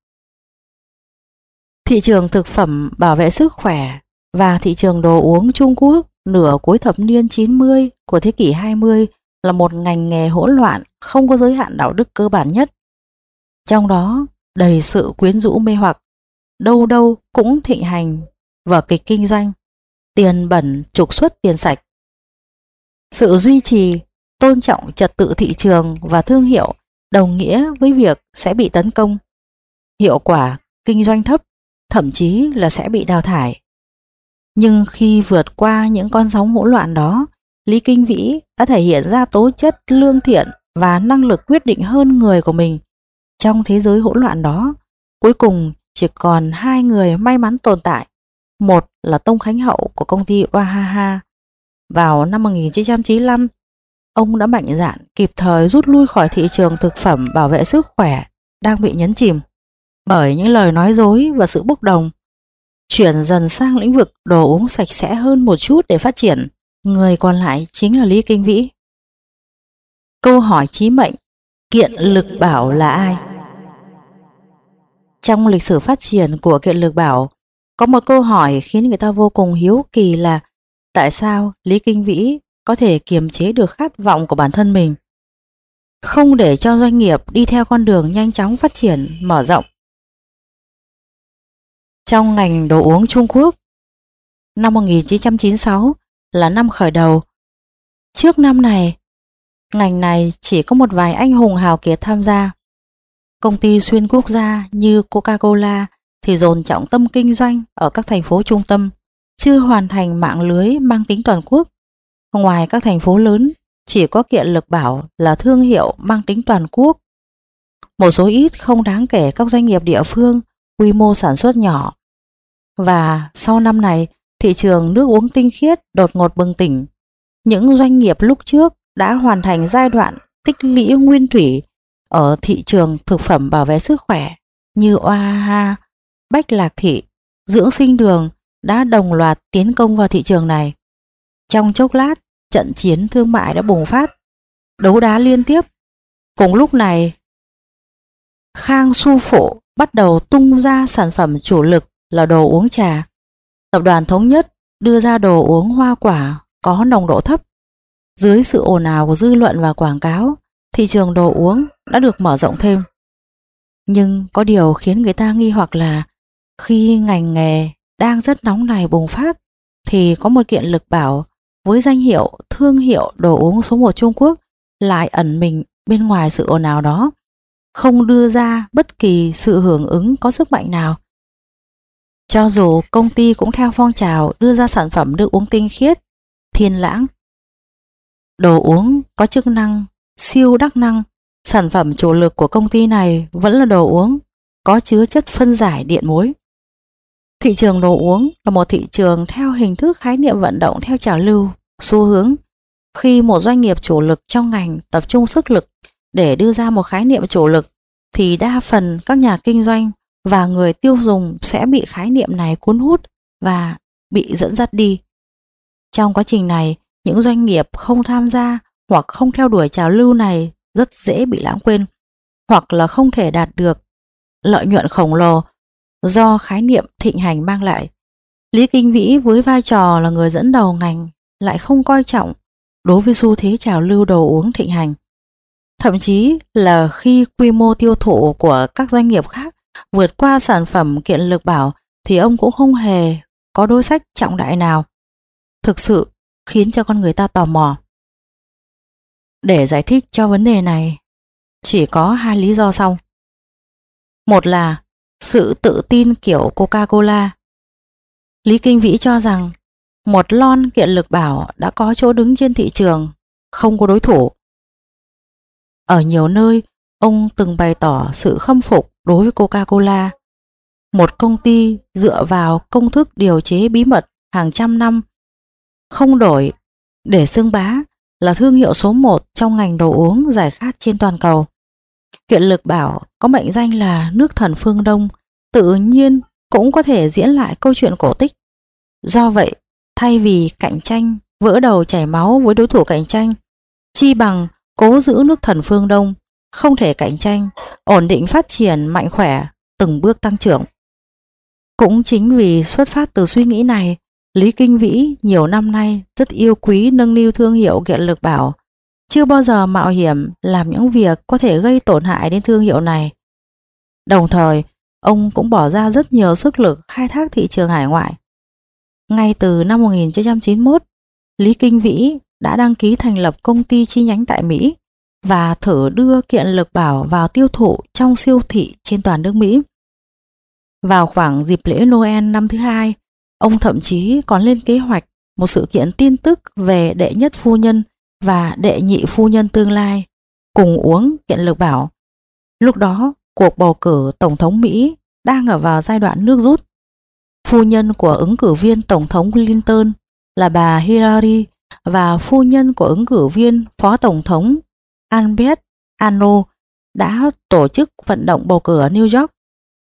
Thị trường thực phẩm bảo vệ sức khỏe và thị trường đồ uống Trung Quốc nửa cuối thập niên chín mươi của thế kỷ hai mươi là một ngành nghề hỗn loạn, không có giới hạn đạo đức cơ bản nhất. Trong đó đầy sự quyến rũ mê hoặc, đâu đâu cũng thịnh hành vở kịch kinh doanh, tiền bẩn trục xuất tiền sạch. Sự duy trì, tôn trọng trật tự thị trường và thương hiệu đồng nghĩa với việc sẽ bị tấn công. Hiệu quả kinh doanh thấp, thậm chí là sẽ bị đào thải. Nhưng khi vượt qua những con sóng hỗn loạn đó, Lý Kinh Vĩ đã thể hiện ra tố chất lương thiện và năng lực quyết định hơn người của mình. Trong thế giới hỗn loạn đó, cuối cùng chỉ còn hai người may mắn tồn tại. Một là Tông Khánh Hậu của công ty Wahaha. Vào năm một nghìn chín trăm chín mươi lăm, ông đã mạnh dạn kịp thời rút lui khỏi thị trường thực phẩm bảo vệ sức khỏe đang bị nhấn chìm bởi những lời nói dối và sự bốc đồng, chuyển dần sang lĩnh vực đồ uống sạch sẽ hơn một chút để phát triển. người còn lại chính là Lý Kinh Vĩ. Câu hỏi chí mệnh, Kiện Lực Bảo là ai? Trong lịch sử phát triển của Kiện Lực Bảo, có một câu hỏi khiến người ta vô cùng hiếu kỳ là tại sao Lý Kinh Vĩ có thể kiềm chế được khát vọng của bản thân mình, không để cho doanh nghiệp đi theo con đường nhanh chóng phát triển, mở rộng. Trong ngành đồ uống Trung Quốc, năm một nghìn chín trăm chín mươi sáu là năm khởi đầu. Trước năm này, ngành này chỉ có một vài anh hùng hào kiệt tham gia. Công ty xuyên quốc gia như Coca-Cola thì dồn trọng tâm kinh doanh ở các thành phố trung tâm, chưa hoàn thành mạng lưới mang tính toàn quốc. Ngoài các thành phố lớn, chỉ có Kiện Lực Bảo là thương hiệu mang tính toàn quốc. Một số ít không đáng kể các doanh nghiệp địa phương, quy mô sản xuất nhỏ. Và sau năm này, thị trường nước uống tinh khiết đột ngột bừng tỉnh. Những doanh nghiệp lúc trước đã hoàn thành giai đoạn tích lũy nguyên thủy ở thị trường thực phẩm bảo vệ sức khỏe như o a ha, Bách Lạc Thị, dưỡng sinh đường đã đồng loạt tiến công vào thị trường này. Trong chốc lát, trận chiến thương mại đã bùng phát, đấu đá liên tiếp. Cùng lúc này, Khang Su Phụ bắt đầu tung ra sản phẩm chủ lực là đồ uống trà. Tập đoàn Thống Nhất đưa ra đồ uống hoa quả có nồng độ thấp. Dưới sự ồn ào của dư luận và quảng cáo, thị trường đồ uống đã được mở rộng thêm. Nhưng có điều khiến người ta nghi hoặc là khi ngành nghề đang rất nóng này bùng phát thì có một Kiện Lực Bảo với danh hiệu thương hiệu đồ uống số một Trung Quốc lại ẩn mình bên ngoài sự ồn ào đó, không đưa ra bất kỳ sự hưởng ứng có sức mạnh nào. Cho dù công ty cũng theo phong trào đưa ra sản phẩm nước uống tinh khiết, Thiên Lãng. Đồ uống có chức năng siêu đắc năng, sản phẩm chủ lực của công ty này vẫn là đồ uống có chứa chất phân giải điện muối. Thị trường đồ uống là một thị trường theo hình thức khái niệm vận động theo trào lưu, xu hướng. Khi một doanh nghiệp chủ lực trong ngành tập trung sức lực để đưa ra một khái niệm chủ lực thì đa phần các nhà kinh doanh và người tiêu dùng sẽ bị khái niệm này cuốn hút và bị dẫn dắt đi. Trong quá trình này, những doanh nghiệp không tham gia hoặc không theo đuổi trào lưu này rất dễ bị lãng quên, hoặc là không thể đạt được lợi nhuận khổng lồ do khái niệm thịnh hành mang lại. Lý Kinh Vĩ với vai trò là người dẫn đầu ngành lại không coi trọng đối với xu thế trào lưu đồ uống thịnh hành. Thậm chí là khi quy mô tiêu thụ của các doanh nghiệp khác vượt qua sản phẩm Kiện Lực Bảo thì ông cũng không hề có đối sách trọng đại nào. Thực sự khiến cho con người ta tò mò. Để giải thích cho vấn đề này, chỉ có hai lý do sau. Một là sự tự tin kiểu Coca-Cola. Lý Kinh Vĩ cho rằng một lon Kiện Lực Bảo đã có chỗ đứng trên thị trường, không có đối thủ. Ở nhiều nơi, ông từng bày tỏ sự khâm phục đối với Coca-Cola, một công ty dựa vào công thức điều chế bí mật hàng trăm năm, không đổi để xưng bá là thương hiệu số một trong ngành đồ uống giải khát trên toàn cầu. Kiện Lực Bảo có mệnh danh là nước thần phương Đông, tự nhiên cũng có thể diễn lại câu chuyện cổ tích. Do vậy, thay vì cạnh tranh, vỡ đầu chảy máu với đối thủ cạnh tranh, chi bằng cố giữ nước thần phương Đông, không thể cạnh tranh, ổn định phát triển mạnh khỏe, từng bước tăng trưởng. Cũng chính vì xuất phát từ suy nghĩ này, Lý Kinh Vĩ nhiều năm nay rất yêu quý nâng niu thương hiệu Kiện Lực Bảo, chưa bao giờ mạo hiểm làm những việc có thể gây tổn hại đến thương hiệu này. Đồng thời, ông cũng bỏ ra rất nhiều sức lực khai thác thị trường hải ngoại. Ngay từ năm một nghìn chín trăm chín mươi mốt, Lý Kinh Vĩ đã đăng ký thành lập công ty chi nhánh tại Mỹ và thử đưa Kiện Lực Bảo vào tiêu thụ trong siêu thị trên toàn nước Mỹ. Vào khoảng dịp lễ Noel năm thứ hai, ông thậm chí còn lên kế hoạch một sự kiện tin tức về đệ nhất phu nhân và đệ nhị phu nhân tương lai cùng uống Kiện Lực Bảo. Lúc đó, cuộc bầu cử Tổng thống Mỹ đang ở vào giai đoạn nước rút. Phu nhân của ứng cử viên Tổng thống Clinton là bà Hillary và phu nhân của ứng cử viên Phó Tổng thống Albert Ano đã tổ chức vận động bầu cử ở New York.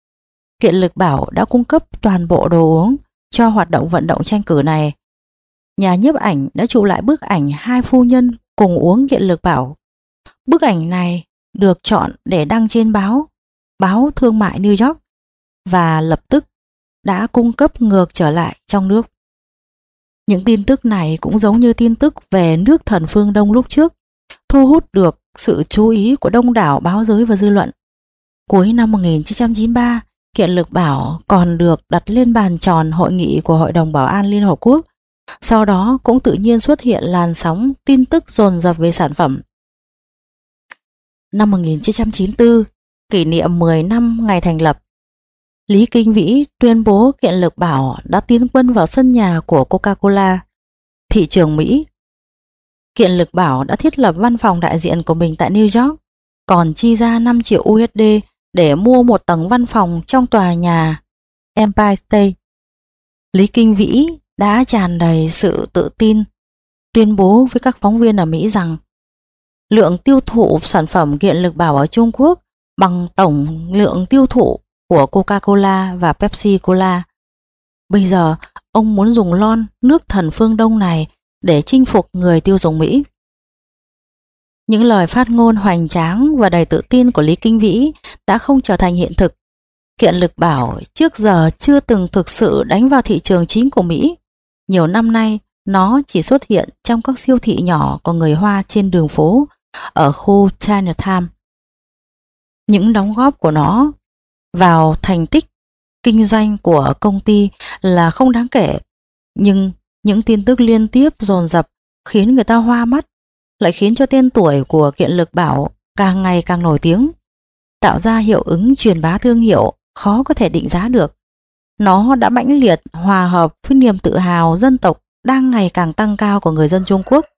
Kiện Lực Bảo đã cung cấp toàn bộ đồ uống cho hoạt động vận động tranh cử này. nhà nhiếp ảnh đã chụp lại bức ảnh hai phu nhân cùng uống Kiện Lực Bảo. Bức ảnh này được chọn để đăng trên báo, báo thương mại New York, và lập tức đã cung cấp ngược trở lại trong nước. Những tin tức này cũng giống như tin tức về nước thần phương Đông lúc trước, thu hút được sự chú ý của đông đảo báo giới và dư luận. Cuối năm một nghìn chín trăm chín mươi ba, Kiện Lực Bảo còn được đặt lên bàn tròn hội nghị của Hội đồng Bảo an Liên Hợp Quốc. Sau đó cũng tự nhiên xuất hiện làn sóng tin tức dồn dập về sản phẩm. Năm một nghìn chín trăm chín mươi tư, kỷ niệm mười năm ngày thành lập, Lý Kinh Vĩ tuyên bố Kiện Lực Bảo đã tiến quân vào sân nhà của Coca-Cola, thị trường Mỹ. Kiện Lực Bảo đã thiết lập văn phòng đại diện của mình tại New York, còn chi ra năm triệu u ét đê để mua một tầng văn phòng trong tòa nhà Empire State. Lý Kinh Vĩ đã tràn đầy sự tự tin, tuyên bố với các phóng viên ở Mỹ rằng lượng tiêu thụ sản phẩm Kiện Lực Bảo ở Trung Quốc bằng tổng lượng tiêu thụ của Coca-Cola và Pepsi-Cola. Bây giờ, ông muốn dùng lon nước thần phương Đông này để chinh phục người tiêu dùng Mỹ. Những lời phát ngôn hoành tráng và đầy tự tin của Lý Kinh Vĩ đã không trở thành hiện thực. Kiện Lực Bảo trước giờ chưa từng thực sự đánh vào thị trường chính của Mỹ. Nhiều năm nay, nó chỉ xuất hiện trong các siêu thị nhỏ của người Hoa trên đường phố ở khu Chinatown. Những đóng góp của nó vào thành tích kinh doanh của công ty là không đáng kể, nhưng những tin tức liên tiếp dồn dập khiến người ta hoa mắt, lại khiến cho tên tuổi của Kiện Lực Bảo càng ngày càng nổi tiếng, tạo ra hiệu ứng truyền bá thương hiệu khó có thể định giá được. Nó đã mãnh liệt hòa hợp với niềm tự hào dân tộc đang ngày càng tăng cao của người dân Trung Quốc.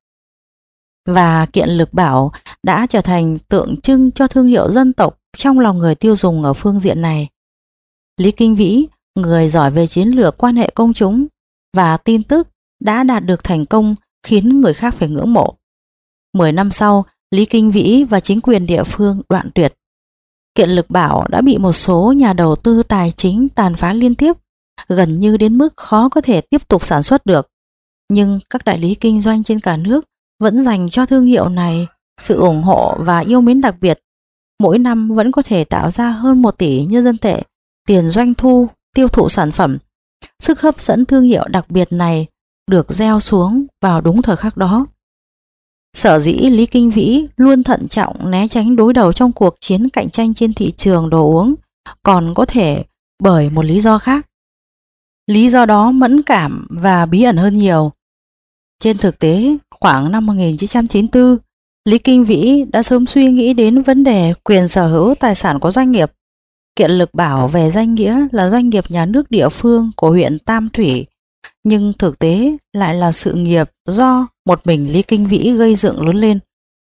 Và Kiện Lực Bảo đã trở thành tượng trưng cho thương hiệu dân tộc trong lòng người tiêu dùng ở phương diện này. Lý Kinh Vĩ, người giỏi về chiến lược quan hệ công chúng và tin tức, đã đạt được thành công khiến người khác phải ngưỡng mộ. Mười năm sau, Lý Kinh Vĩ và chính quyền địa phương đoạn tuyệt. Kiện Lực Bảo đã bị một số nhà đầu tư tài chính tàn phá liên tiếp, gần như đến mức khó có thể tiếp tục sản xuất được. Nhưng các đại lý kinh doanh trên cả nước vẫn dành cho thương hiệu này sự ủng hộ và yêu mến đặc biệt. Mỗi năm vẫn có thể tạo ra hơn một tỷ nhân dân tệ tiền doanh thu tiêu thụ sản phẩm. Sức hấp dẫn thương hiệu đặc biệt này được gieo xuống vào đúng thời khắc đó. Sở dĩ Lý Kinh Vĩ luôn thận trọng né tránh đối đầu trong cuộc chiến cạnh tranh trên thị trường đồ uống còn có thể bởi một lý do khác. Lý do đó mẫn cảm và bí ẩn hơn nhiều. Trên thực tế, khoảng năm một nghìn chín trăm chín mươi tư, Lý Kinh Vĩ đã sớm suy nghĩ đến vấn đề quyền sở hữu tài sản của doanh nghiệp. Kiện Lực Bảo về danh nghĩa là doanh nghiệp nhà nước địa phương của huyện Tam Thủy, nhưng thực tế lại là sự nghiệp do một mình Lý Kinh Vĩ gây dựng lớn lên.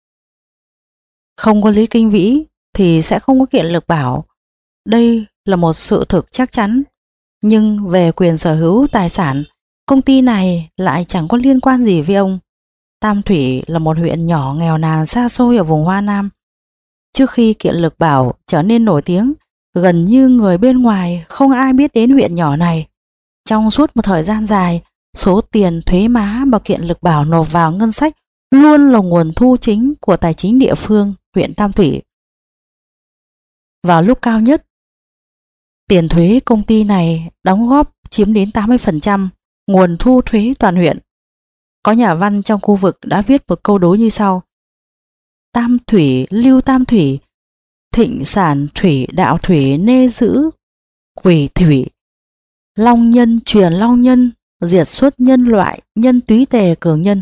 Không có Lý Kinh Vĩ thì sẽ không có Kiện Lực Bảo. Đây là một sự thực chắc chắn. Nhưng về quyền sở hữu tài sản, công ty này lại chẳng có liên quan gì với ông. Tam Thủy là một huyện nhỏ nghèo nàn xa xôi ở vùng Hoa Nam. Trước khi Kiện Lực Bảo trở nên nổi tiếng, gần như người bên ngoài không ai biết đến huyện nhỏ này. Trong suốt một thời gian dài, số tiền thuế má mà Kiện Lực Bảo nộp vào ngân sách luôn là nguồn thu chính của tài chính địa phương huyện Tam Thủy. Vào lúc cao nhất, tiền thuế công ty này đóng góp chiếm đến tám mươi phần trăm nguồn thu thuế toàn huyện. Có nhà văn trong khu vực đã viết một câu đối như sau: Tam Thủy lưu Tam Thủy, thịnh sản thủy đạo thủy nê giữ quỷ thủy, long nhân truyền long nhân, diệt xuất nhân loại nhân túy tề cường nhân.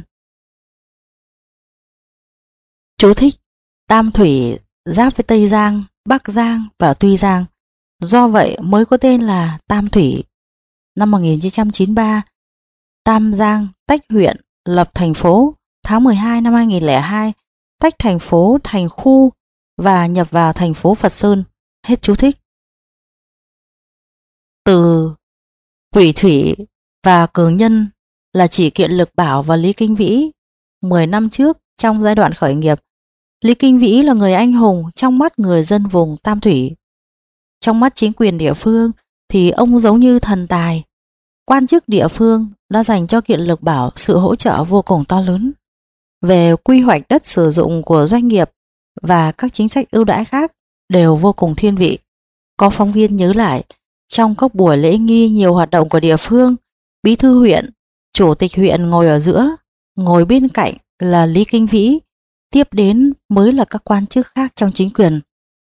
Chú thích: Tam Thủy giáp với Tây Giang, Bắc Giang và Tuy Giang, do vậy mới có tên là Tam Thủy. Năm một nghìn chín trăm chín mươi ba, Tam Giang tách huyện lập thành phố. Tháng mười hai năm hai nghìn không trăm lẻ hai, tách thành phố thành khu và nhập vào thành phố Phật Sơn. Hết chú thích. Từ quỷ thủy và cường nhân là chỉ Kiện Lực Bảo và Lý Kinh Vĩ. Mười năm trước, trong giai đoạn khởi nghiệp, Lý Kinh Vĩ là người anh hùng trong mắt người dân vùng Tam Thủy. Trong mắt chính quyền địa phương thì ông giống như thần tài. Quan chức địa phương đã dành cho Kiện Lực Bảo sự hỗ trợ vô cùng to lớn. Về quy hoạch đất sử dụng của doanh nghiệp và các chính sách ưu đãi khác đều vô cùng thiên vị. Có phóng viên nhớ lại, trong các buổi lễ nghi nhiều hoạt động của địa phương, bí thư huyện, chủ tịch huyện ngồi ở giữa, ngồi bên cạnh là Lý Kinh Vĩ, tiếp đến mới là các quan chức khác trong chính quyền.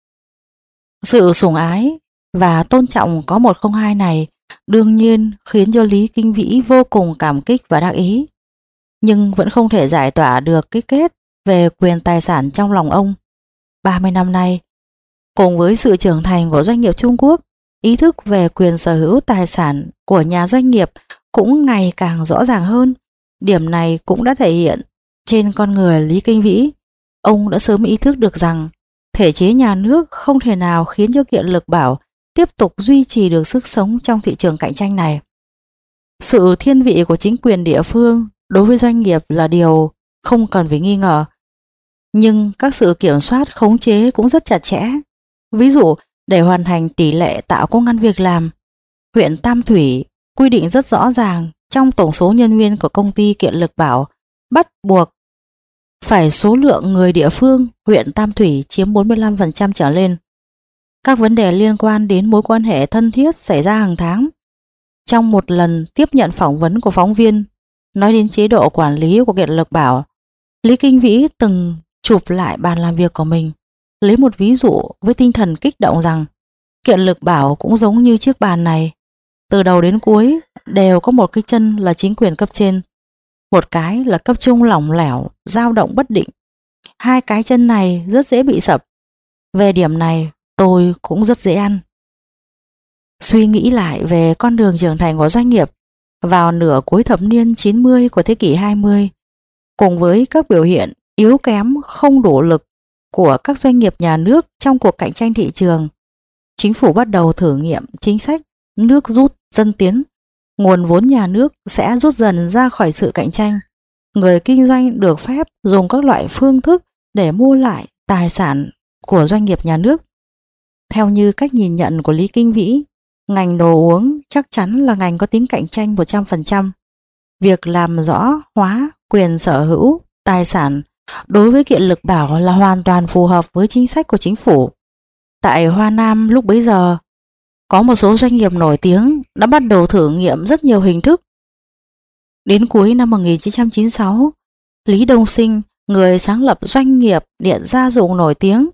Sự sủng ái và tôn trọng có một không hai này đương nhiên khiến cho Lý Kinh Vĩ vô cùng cảm kích và đắc ý, nhưng vẫn không thể giải tỏa được cái kết về quyền tài sản trong lòng ông. ba mươi năm nay, cùng với sự trưởng thành của doanh nghiệp Trung Quốc, ý thức về quyền sở hữu tài sản của nhà doanh nghiệp cũng ngày càng rõ ràng hơn. Điểm này cũng đã thể hiện trên con người Lý Kinh Vĩ. Ông đã sớm ý thức được rằng thể chế nhà nước không thể nào khiến cho Kiện Lực Bảo tiếp tục duy trì được sức sống trong thị trường cạnh tranh này. Sự thiên vị của chính quyền địa phương đối với doanh nghiệp là điều không cần phải nghi ngờ, nhưng các sự kiểm soát khống chế cũng rất chặt chẽ. Ví dụ, để hoàn thành tỷ lệ tạo công ăn việc làm, huyện Tam Thủy quy định rất rõ ràng trong tổng số nhân viên của công ty Kiện Lực Bảo bắt buộc phải số lượng người địa phương huyện Tam Thủy chiếm bốn mươi lăm phần trăm trở lên. Các vấn đề liên quan đến mối quan hệ thân thiết xảy ra hàng tháng. Trong một lần tiếp nhận phỏng vấn của phóng viên nói đến chế độ quản lý của Kiện Lực Bảo, Lý Kinh Vĩ từng chụp lại bàn làm việc của mình, lấy một ví dụ với tinh thần kích động rằng Kiện Lực Bảo cũng giống như chiếc bàn này, từ đầu đến cuối đều có một cái chân là chính quyền cấp trên, một cái là cấp trung lỏng lẻo, dao động bất định. Hai cái chân này rất dễ bị sập. Về điểm này tôi cũng rất dễ ăn. Suy nghĩ lại về con đường trưởng thành của doanh nghiệp vào nửa cuối thập niên chín mươi của thế kỷ hai mươi, cùng với các biểu hiện yếu kém không đủ lực của các doanh nghiệp nhà nước trong cuộc cạnh tranh thị trường, chính phủ bắt đầu thử nghiệm chính sách nước rút dân tiến. Nguồn vốn nhà nước sẽ rút dần ra khỏi sự cạnh tranh. Người kinh doanh được phép dùng các loại phương thức để mua lại tài sản của doanh nghiệp nhà nước. Theo như cách nhìn nhận của Lý Kinh Vĩ, ngành đồ uống chắc chắn là ngành có tính cạnh tranh một trăm phần trăm. Việc làm rõ hóa quyền sở hữu tài sản đối với Kiện Lực Bảo là hoàn toàn phù hợp với chính sách của chính phủ. Tại Hoa Nam lúc bấy giờ, có một số doanh nghiệp nổi tiếng đã bắt đầu thử nghiệm rất nhiều hình thức. Đến cuối năm một nghìn chín trăm chín mươi sáu, Lý Đông Sinh, người sáng lập doanh nghiệp điện gia dụng nổi tiếng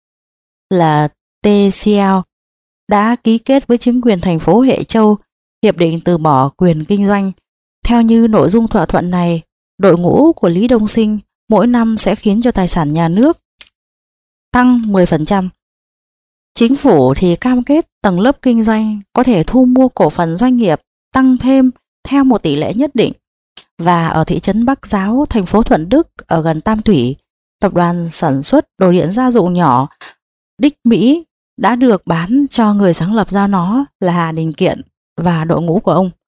là tê xê lờ, đã ký kết với chính quyền thành phố Hệ Châu hiệp định từ bỏ quyền kinh doanh. Theo như nội dung thỏa thuận này, đội ngũ của Lý Đông Sinh mỗi năm sẽ khiến cho tài sản nhà nước tăng mười phần trăm. Chính phủ thì cam kết tầng lớp kinh doanh có thể thu mua cổ phần doanh nghiệp tăng thêm theo một tỷ lệ nhất định. Và ở thị trấn Bắc Giáo, thành phố Thuận Đức ở gần Tam Thủy, tập đoàn sản xuất đồ điện gia dụng nhỏ Đích Mỹ đã được bán cho người sáng lập ra nó là Hà Đình Kiện và đội ngũ của ông.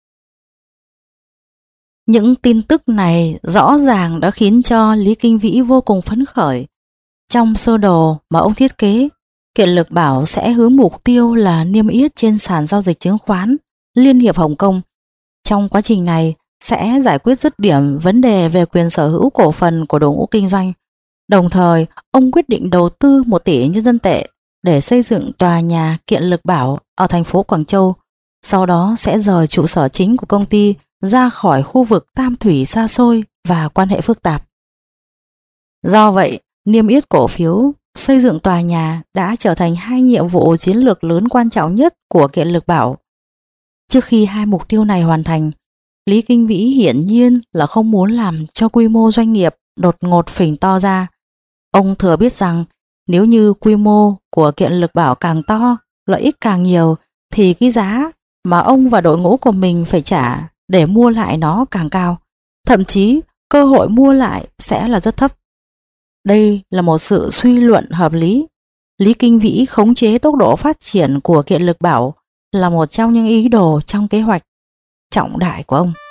Những tin tức này rõ ràng đã khiến cho Lý Kinh Vĩ vô cùng phấn khởi. Trong sơ đồ mà ông thiết kế, Kiện Lực Bảo sẽ hướng mục tiêu là niêm yết trên sàn giao dịch chứng khoán Liên hiệp Hồng Kông. Trong quá trình này sẽ giải quyết dứt điểm vấn đề về quyền sở hữu cổ phần của đội ngũ kinh doanh. Đồng thời, ông quyết định đầu tư một tỷ nhân dân tệ để xây dựng tòa nhà Kiện Lực Bảo ở thành phố Quảng Châu. Sau đó sẽ rời trụ sở chính của công ty ra khỏi khu vực Tam Thủy xa xôi và quan hệ phức tạp. Do vậy, niêm yết cổ phiếu, xây dựng tòa nhà đã trở thành hai nhiệm vụ chiến lược lớn quan trọng nhất của Kiện Lực Bảo. Trước khi hai mục tiêu này hoàn thành, Lý Kinh Vĩ hiển nhiên là không muốn làm cho quy mô doanh nghiệp đột ngột phình to ra. Ông thừa biết rằng nếu như quy mô của Kiện Lực Bảo càng to, lợi ích càng nhiều, thì cái giá mà ông và đội ngũ của mình phải trả để mua lại nó càng cao. Thậm chí cơ hội mua lại sẽ là rất thấp. Đây là một sự suy luận hợp lý. Lý Kinh Vĩ khống chế tốc độ phát triển của Kiện Lực Bảo là một trong những ý đồ trong kế hoạch trọng đại của ông.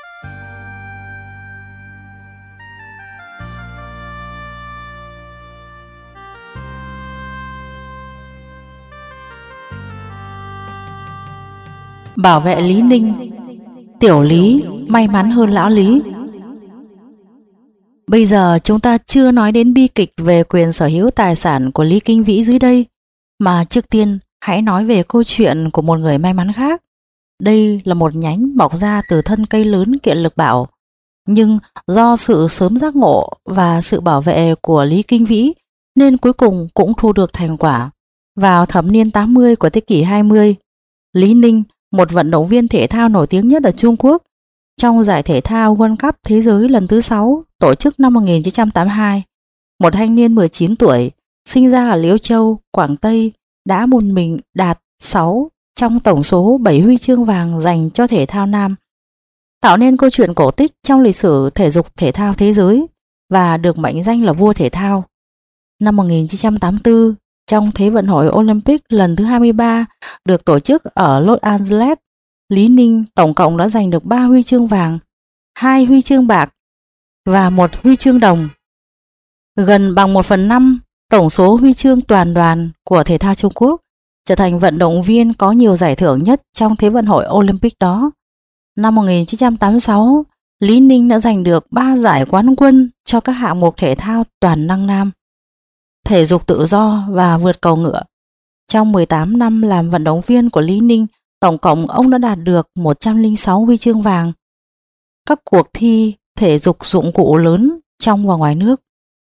Bảo vệ Lý Ninh, Tiểu Lý may mắn hơn lão Lý. Bây giờ chúng ta chưa nói đến bi kịch về quyền sở hữu tài sản của Lý Kinh Vĩ dưới đây, mà trước tiên hãy nói về câu chuyện của một người may mắn khác. Đây là một nhánh mọc ra từ thân cây lớn Kiện Lực Bảo, nhưng do sự sớm giác ngộ và sự bảo vệ của Lý Kinh Vĩ nên cuối cùng cũng thu được thành quả. Vào thập niên tám mươi của thế kỷ hai mươi, Lý Ninh, một vận động viên thể thao nổi tiếng nhất ở Trung Quốc, trong giải thể thao World Cup Thế giới lần thứ sáu tổ chức năm một nghìn chín trăm tám mươi hai, một thanh niên mười chín tuổi, sinh ra ở Liễu Châu, Quảng Tây, đã một mình đạt sáu trong tổng số bảy huy chương vàng dành cho thể thao nam, tạo nên câu chuyện cổ tích trong lịch sử thể dục thể thao thế giới và được mệnh danh là vua thể thao. Năm một nghìn chín trăm tám mươi tư, trong Thế vận hội Olympic lần thứ hai mươi ba được tổ chức ở Los Angeles, Lý Ninh tổng cộng đã giành được ba huy chương vàng, hai huy chương bạc và một huy chương đồng, gần bằng một phần năm tổng số huy chương toàn đoàn của thể thao Trung Quốc, trở thành vận động viên có nhiều giải thưởng nhất trong Thế vận hội Olympic đó. Năm một nghìn chín trăm tám mươi sáu, Lý Ninh đã giành được ba giải quán quân cho các hạng mục thể thao toàn năng nam, thể dục tự do và vượt cầu ngựa. Trong mười tám năm làm vận động viên của Lý Ninh, tổng cộng ông đã đạt được một trăm lẻ sáu huy chương vàng, các cuộc thi thể dục dụng cụ lớn trong và ngoài nước.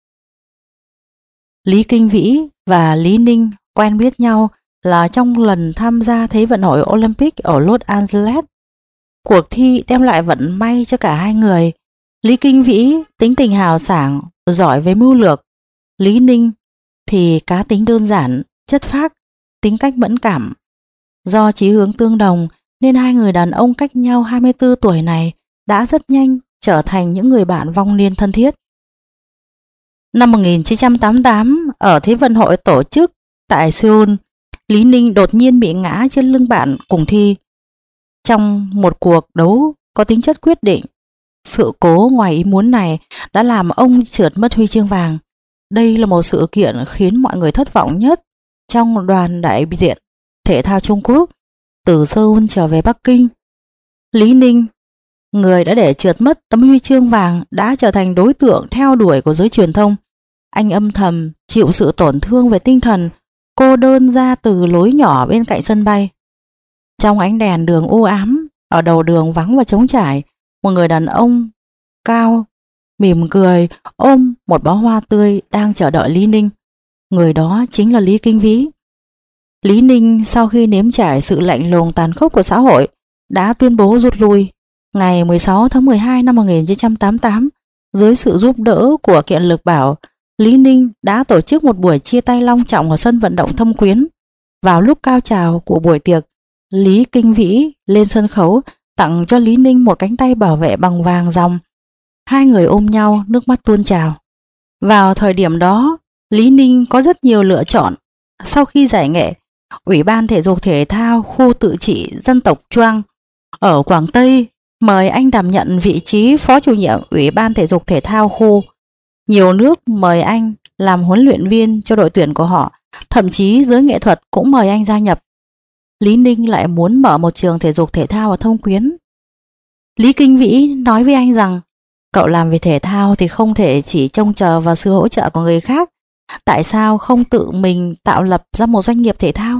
Lý Kinh Vĩ và Lý Ninh quen biết nhau là trong lần tham gia Thế vận hội Olympic ở Los Angeles. Cuộc thi đem lại vận may cho cả hai người. Lý Kinh Vĩ tính tình hào sảng, giỏi về mưu lược. Lý Ninh thì cá tính đơn giản, chất phác, tính cách mẫn cảm. Do chí hướng tương đồng nên hai người đàn ông cách nhau hai mươi tư tuổi này đã rất nhanh trở thành những người bạn vong niên thân thiết. Năm một nghìn chín trăm tám mươi tám, ở Thế vận hội tổ chức tại Seoul, Lý Ninh đột nhiên bị ngã trên lưng bạn cùng thi trong một cuộc đấu có tính chất quyết định. Sự cố ngoài ý muốn này đã làm ông trượt mất huy chương vàng. Đây là một sự kiện khiến mọi người thất vọng nhất trong đoàn đại diện thể thao Trung Quốc từ Seoul trở về Bắc Kinh. Lý Ninh, người đã để trượt mất tấm huy chương vàng, đã trở thành đối tượng theo đuổi của giới truyền thông. Anh âm thầm chịu sự tổn thương về tinh thần, cô đơn ra từ lối nhỏ bên cạnh sân bay. Trong ánh đèn đường u ám, ở đầu đường vắng và trống trải, một người đàn ông cao mỉm cười ôm một bó hoa tươi đang chờ đợi Lý Ninh. Người đó chính là Lý Kinh Vĩ. Lý Ninh sau khi nếm trải sự lạnh lùng tàn khốc của xã hội đã tuyên bố rút lui. Ngày mười sáu tháng mười hai năm một nghìn chín trăm tám mươi tám, dưới sự giúp đỡ của Kiện Lực Bảo, Lý Ninh đã tổ chức một buổi chia tay long trọng ở sân vận động Thâm Quyến. Vào lúc cao trào của buổi tiệc, Lý Kinh Vĩ lên sân khấu tặng cho Lý Ninh một cánh tay bảo vệ bằng vàng ròng. Hai người ôm nhau, nước mắt tuôn trào. Vào thời điểm đó, Lý Ninh có rất nhiều lựa chọn. Sau khi giải nghệ, Ủy ban Thể dục Thể thao khu tự trị dân tộc Choang ở Quảng Tây mời anh đảm nhận vị trí phó chủ nhiệm Ủy ban Thể dục Thể thao khu. Nhiều nước mời anh làm huấn luyện viên cho đội tuyển của họ, thậm chí giới nghệ thuật cũng mời anh gia nhập. Lý Ninh lại muốn mở một trường thể dục thể thao ở Thâm Quyến. Lý Kinh Vĩ nói với anh rằng cậu làm về thể thao thì không thể chỉ trông chờ vào sự hỗ trợ của người khác. Tại sao không tự mình tạo lập ra một doanh nghiệp thể thao?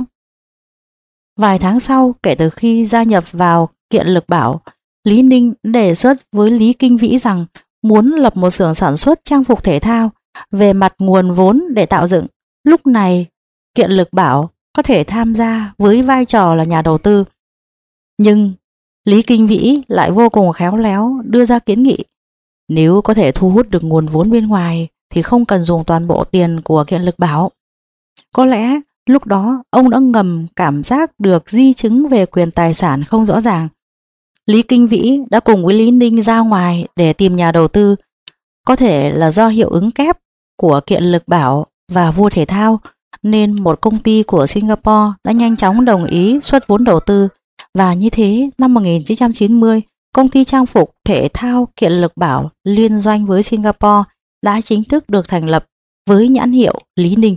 Vài tháng sau, kể từ khi gia nhập vào Kiện Lực Bảo, Lý Ninh đề xuất với Lý Kinh Vĩ rằng muốn lập một xưởng sản xuất trang phục thể thao. Về mặt nguồn vốn để tạo dựng, lúc này Kiện Lực Bảo có thể tham gia với vai trò là nhà đầu tư. Nhưng Lý Kinh Vĩ lại vô cùng khéo léo đưa ra kiến nghị, nếu có thể thu hút được nguồn vốn bên ngoài thì không cần dùng toàn bộ tiền của Kiện Lực Bảo. Có lẽ lúc đó ông đã ngầm cảm giác được di chứng về quyền tài sản không rõ ràng. Lý Kinh Vĩ đã cùng với Lý Ninh ra ngoài để tìm nhà đầu tư. Có thể là do hiệu ứng kép của Kiện Lực Bảo và vua thể thao nên một công ty của Singapore đã nhanh chóng đồng ý xuất vốn đầu tư, và như thế năm một nghìn chín trăm chín mươi, công ty trang phục thể thao Kiện Lực Bảo liên doanh với Singapore đã chính thức được thành lập với nhãn hiệu Lý Ninh.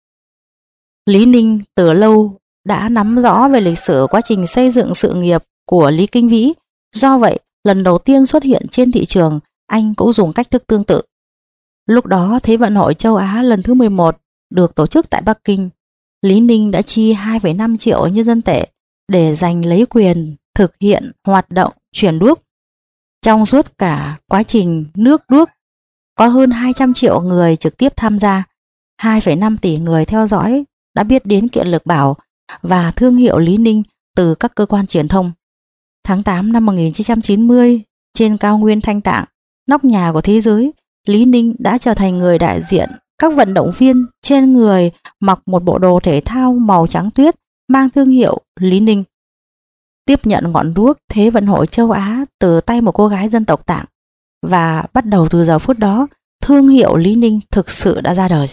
Lý Ninh từ lâu đã nắm rõ về lịch sử quá trình xây dựng sự nghiệp của Lý Kinh Vĩ, do vậy lần đầu tiên xuất hiện trên thị trường, anh cũng dùng cách thức tương tự. Lúc đó Thế vận hội châu Á lần thứ mười một được tổ chức tại Bắc Kinh. Lý Ninh đã chi hai phẩy năm triệu nhân dân tệ để giành lấy quyền thực hiện hoạt động chuyển đuốc. Trong suốt cả quá trình nước đuốc, có hơn hai trăm triệu người trực tiếp tham gia, hai phẩy năm tỷ người theo dõi đã biết đến Kiện Lực Bảo và thương hiệu Lý Ninh từ các cơ quan truyền thông. Tháng tám năm một nghìn chín trăm chín mươi, trên cao nguyên Thanh Tạng, nóc nhà của thế giới, Lý Ninh đã trở thành người đại diện các vận động viên trên người mặc một bộ đồ thể thao màu trắng tuyết mang thương hiệu Lý Ninh. Tiếp nhận ngọn đuốc Thế vận hội châu Á từ tay một cô gái dân tộc Tạng, và bắt đầu từ giờ phút đó, thương hiệu Lý Ninh thực sự đã ra đời.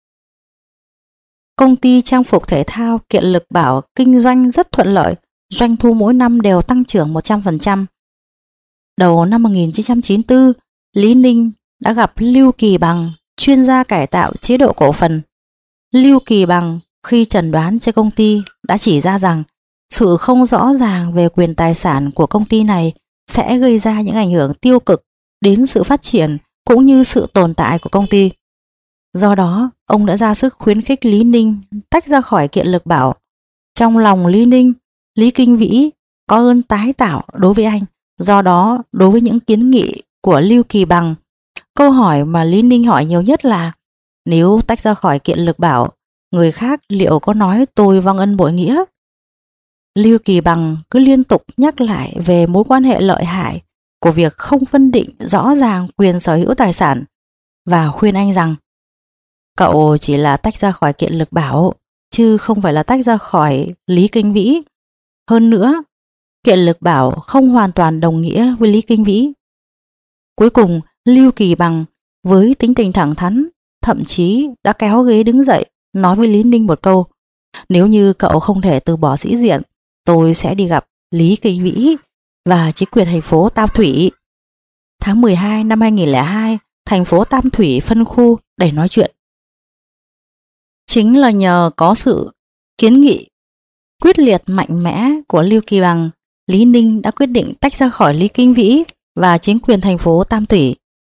Công ty trang phục thể thao Kiện Lực Bảo kinh doanh rất thuận lợi, doanh thu mỗi năm đều tăng trưởng một trăm phần trăm. Đầu năm một nghìn chín trăm chín mươi tư, Lý Ninh đã gặp Lưu Kỳ Bằng, chuyên gia cải tạo chế độ cổ phần. Lưu Kỳ Bằng khi chẩn đoán cho công ty đã chỉ ra rằng sự không rõ ràng về quyền tài sản của công ty này sẽ gây ra những ảnh hưởng tiêu cực đến sự phát triển cũng như sự tồn tại của công ty. Do đó, ông đã ra sức khuyến khích Lý Ninh tách ra khỏi Kiện Lực Bảo. Trong lòng Lý Ninh, Lý Kinh Vĩ có ơn tái tạo đối với anh. Do đó, đối với những kiến nghị của Lưu Kỳ Bằng, câu hỏi mà Lý Ninh hỏi nhiều nhất là: nếu tách ra khỏi Kiện Lực Bảo, người khác liệu có nói tôi vong ân bội nghĩa? Lưu Kỳ Bằng cứ liên tục nhắc lại về mối quan hệ lợi hại của việc không phân định rõ ràng quyền sở hữu tài sản và khuyên anh rằng cậu chỉ là tách ra khỏi Kiện Lực Bảo chứ không phải là tách ra khỏi Lý Kinh Vĩ. Hơn nữa, Kiện Lực Bảo không hoàn toàn đồng nghĩa với Lý Kinh Vĩ. Cuối cùng, Lưu Kỳ Bằng với tính tình thẳng thắn thậm chí đã kéo ghế đứng dậy nói với Lý Ninh một câu: nếu như cậu không thể từ bỏ sĩ diện, tôi sẽ đi gặp Lý Kinh Vĩ và chính quyền thành phố Tam Thủy. Tháng mười hai năm hai nghìn không trăm lẻ hai, thành phố Tam Thủy phân khu để nói chuyện. Chính là nhờ có sự kiến nghị quyết liệt mạnh mẽ của Lưu Kỳ Bằng, Lý Ninh đã quyết định tách ra khỏi Lý Kinh Vĩ và chính quyền thành phố Tam Thủy.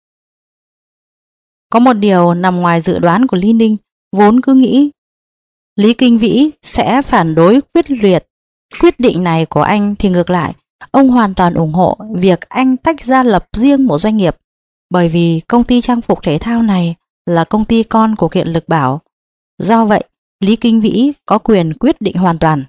Có một điều nằm ngoài dự đoán của Lý Ninh, vốn cứ nghĩ Lý Kinh Vĩ sẽ phản đối quyết liệt quyết định này của anh, thì ngược lại, ông hoàn toàn ủng hộ việc anh tách ra lập riêng một doanh nghiệp, bởi vì công ty trang phục thể thao này là công ty con của Kiện Lực Bảo. Do vậy, Lý Kinh Vĩ có quyền quyết định hoàn toàn.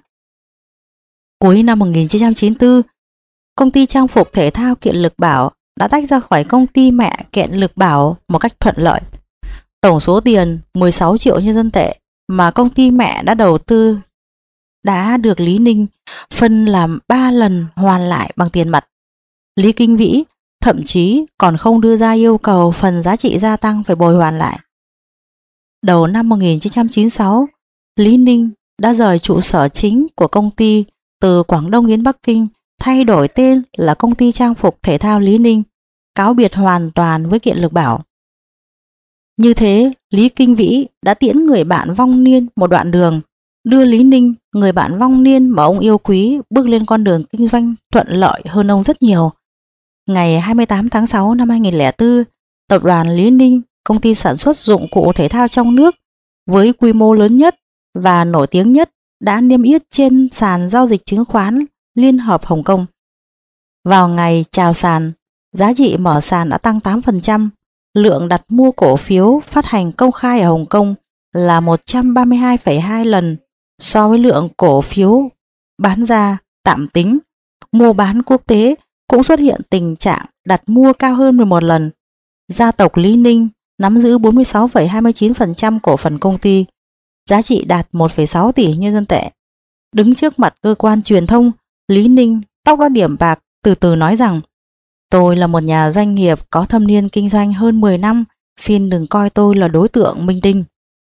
Cuối năm một nghìn chín trăm chín mươi tư, công ty trang phục thể thao Kiện Lực Bảo đã tách ra khỏi công ty mẹ Kiện Lực Bảo một cách thuận lợi. Tổng số tiền mười sáu triệu nhân dân tệ mà công ty mẹ đã đầu tư đã được Lý Ninh phân làm ba lần hoàn lại bằng tiền mặt. Lý Kinh Vĩ thậm chí còn không đưa ra yêu cầu phần giá trị gia tăng phải bồi hoàn lại. Đầu năm một nghìn chín trăm chín mươi sáu, Lý Ninh đã rời trụ sở chính của công ty từ Quảng Đông đến Bắc Kinh, thay đổi tên là công ty trang phục thể thao Lý Ninh, cáo biệt hoàn toàn với Kiện Lực Bảo. Như thế, Lý Kinh Vĩ đã tiễn người bạn vong niên một đoạn đường, đưa Lý Ninh, người bạn vong niên mà ông yêu quý, bước lên con đường kinh doanh thuận lợi hơn ông rất nhiều. Ngày hai mươi tám tháng sáu năm hai nghìn không trăm lẻ bốn, tập đoàn Lý Ninh, công ty sản xuất dụng cụ thể thao trong nước với quy mô lớn nhất và nổi tiếng nhất, đã niêm yết trên sàn giao dịch chứng khoán Liên hợp Hồng Kông. Vào ngày chào sàn, giá trị mở sàn đã tăng tám phần trăm, lượng đặt mua cổ phiếu phát hành công khai ở Hồng Kông là một trăm ba mươi hai phẩy hai lần so với lượng cổ phiếu bán ra tạm tính. Mua bán quốc tế cũng xuất hiện tình trạng đặt mua cao hơn mười một lần. Gia tộc Lý Ninh nắm giữ bốn mươi sáu phẩy hai mươi chín phần trăm cổ phần công ty, giá trị đạt một phẩy sáu tỷ nhân dân tệ. Đứng trước mặt cơ quan truyền thông, Lý Ninh tóc đã điểm bạc từ từ nói rằng: tôi là một nhà doanh nghiệp có thâm niên kinh doanh hơn mười năm, xin đừng coi tôi là đối tượng minh tinh.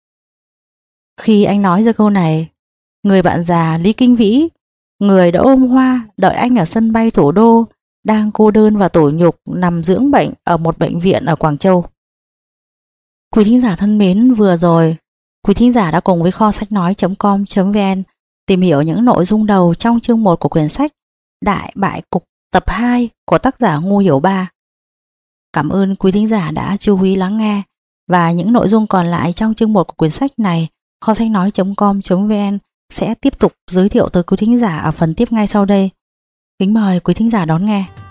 Khi anh nói ra câu này, người bạn già Lý Kinh Vĩ, người đã ôm hoa đợi anh ở sân bay thủ đô, đang cô đơn và tủi nhục nằm dưỡng bệnh ở một bệnh viện ở Quảng Châu. Quý thính giả thân mến, vừa rồi quý thính giả đã cùng với kho sách nói chấm com chấm vn tìm hiểu những nội dung đầu trong chương một của quyển sách Đại bại cục tập hai của tác giả Ngô Hiểu Ba. Cảm ơn quý thính giả đã chú ý lắng nghe, và những nội dung còn lại trong chương một của quyển sách này, kho sách nói chấm com chấm vn sẽ tiếp tục giới thiệu tới quý thính giả ở phần tiếp ngay sau đây. Kính mời quý thính giả đón nghe.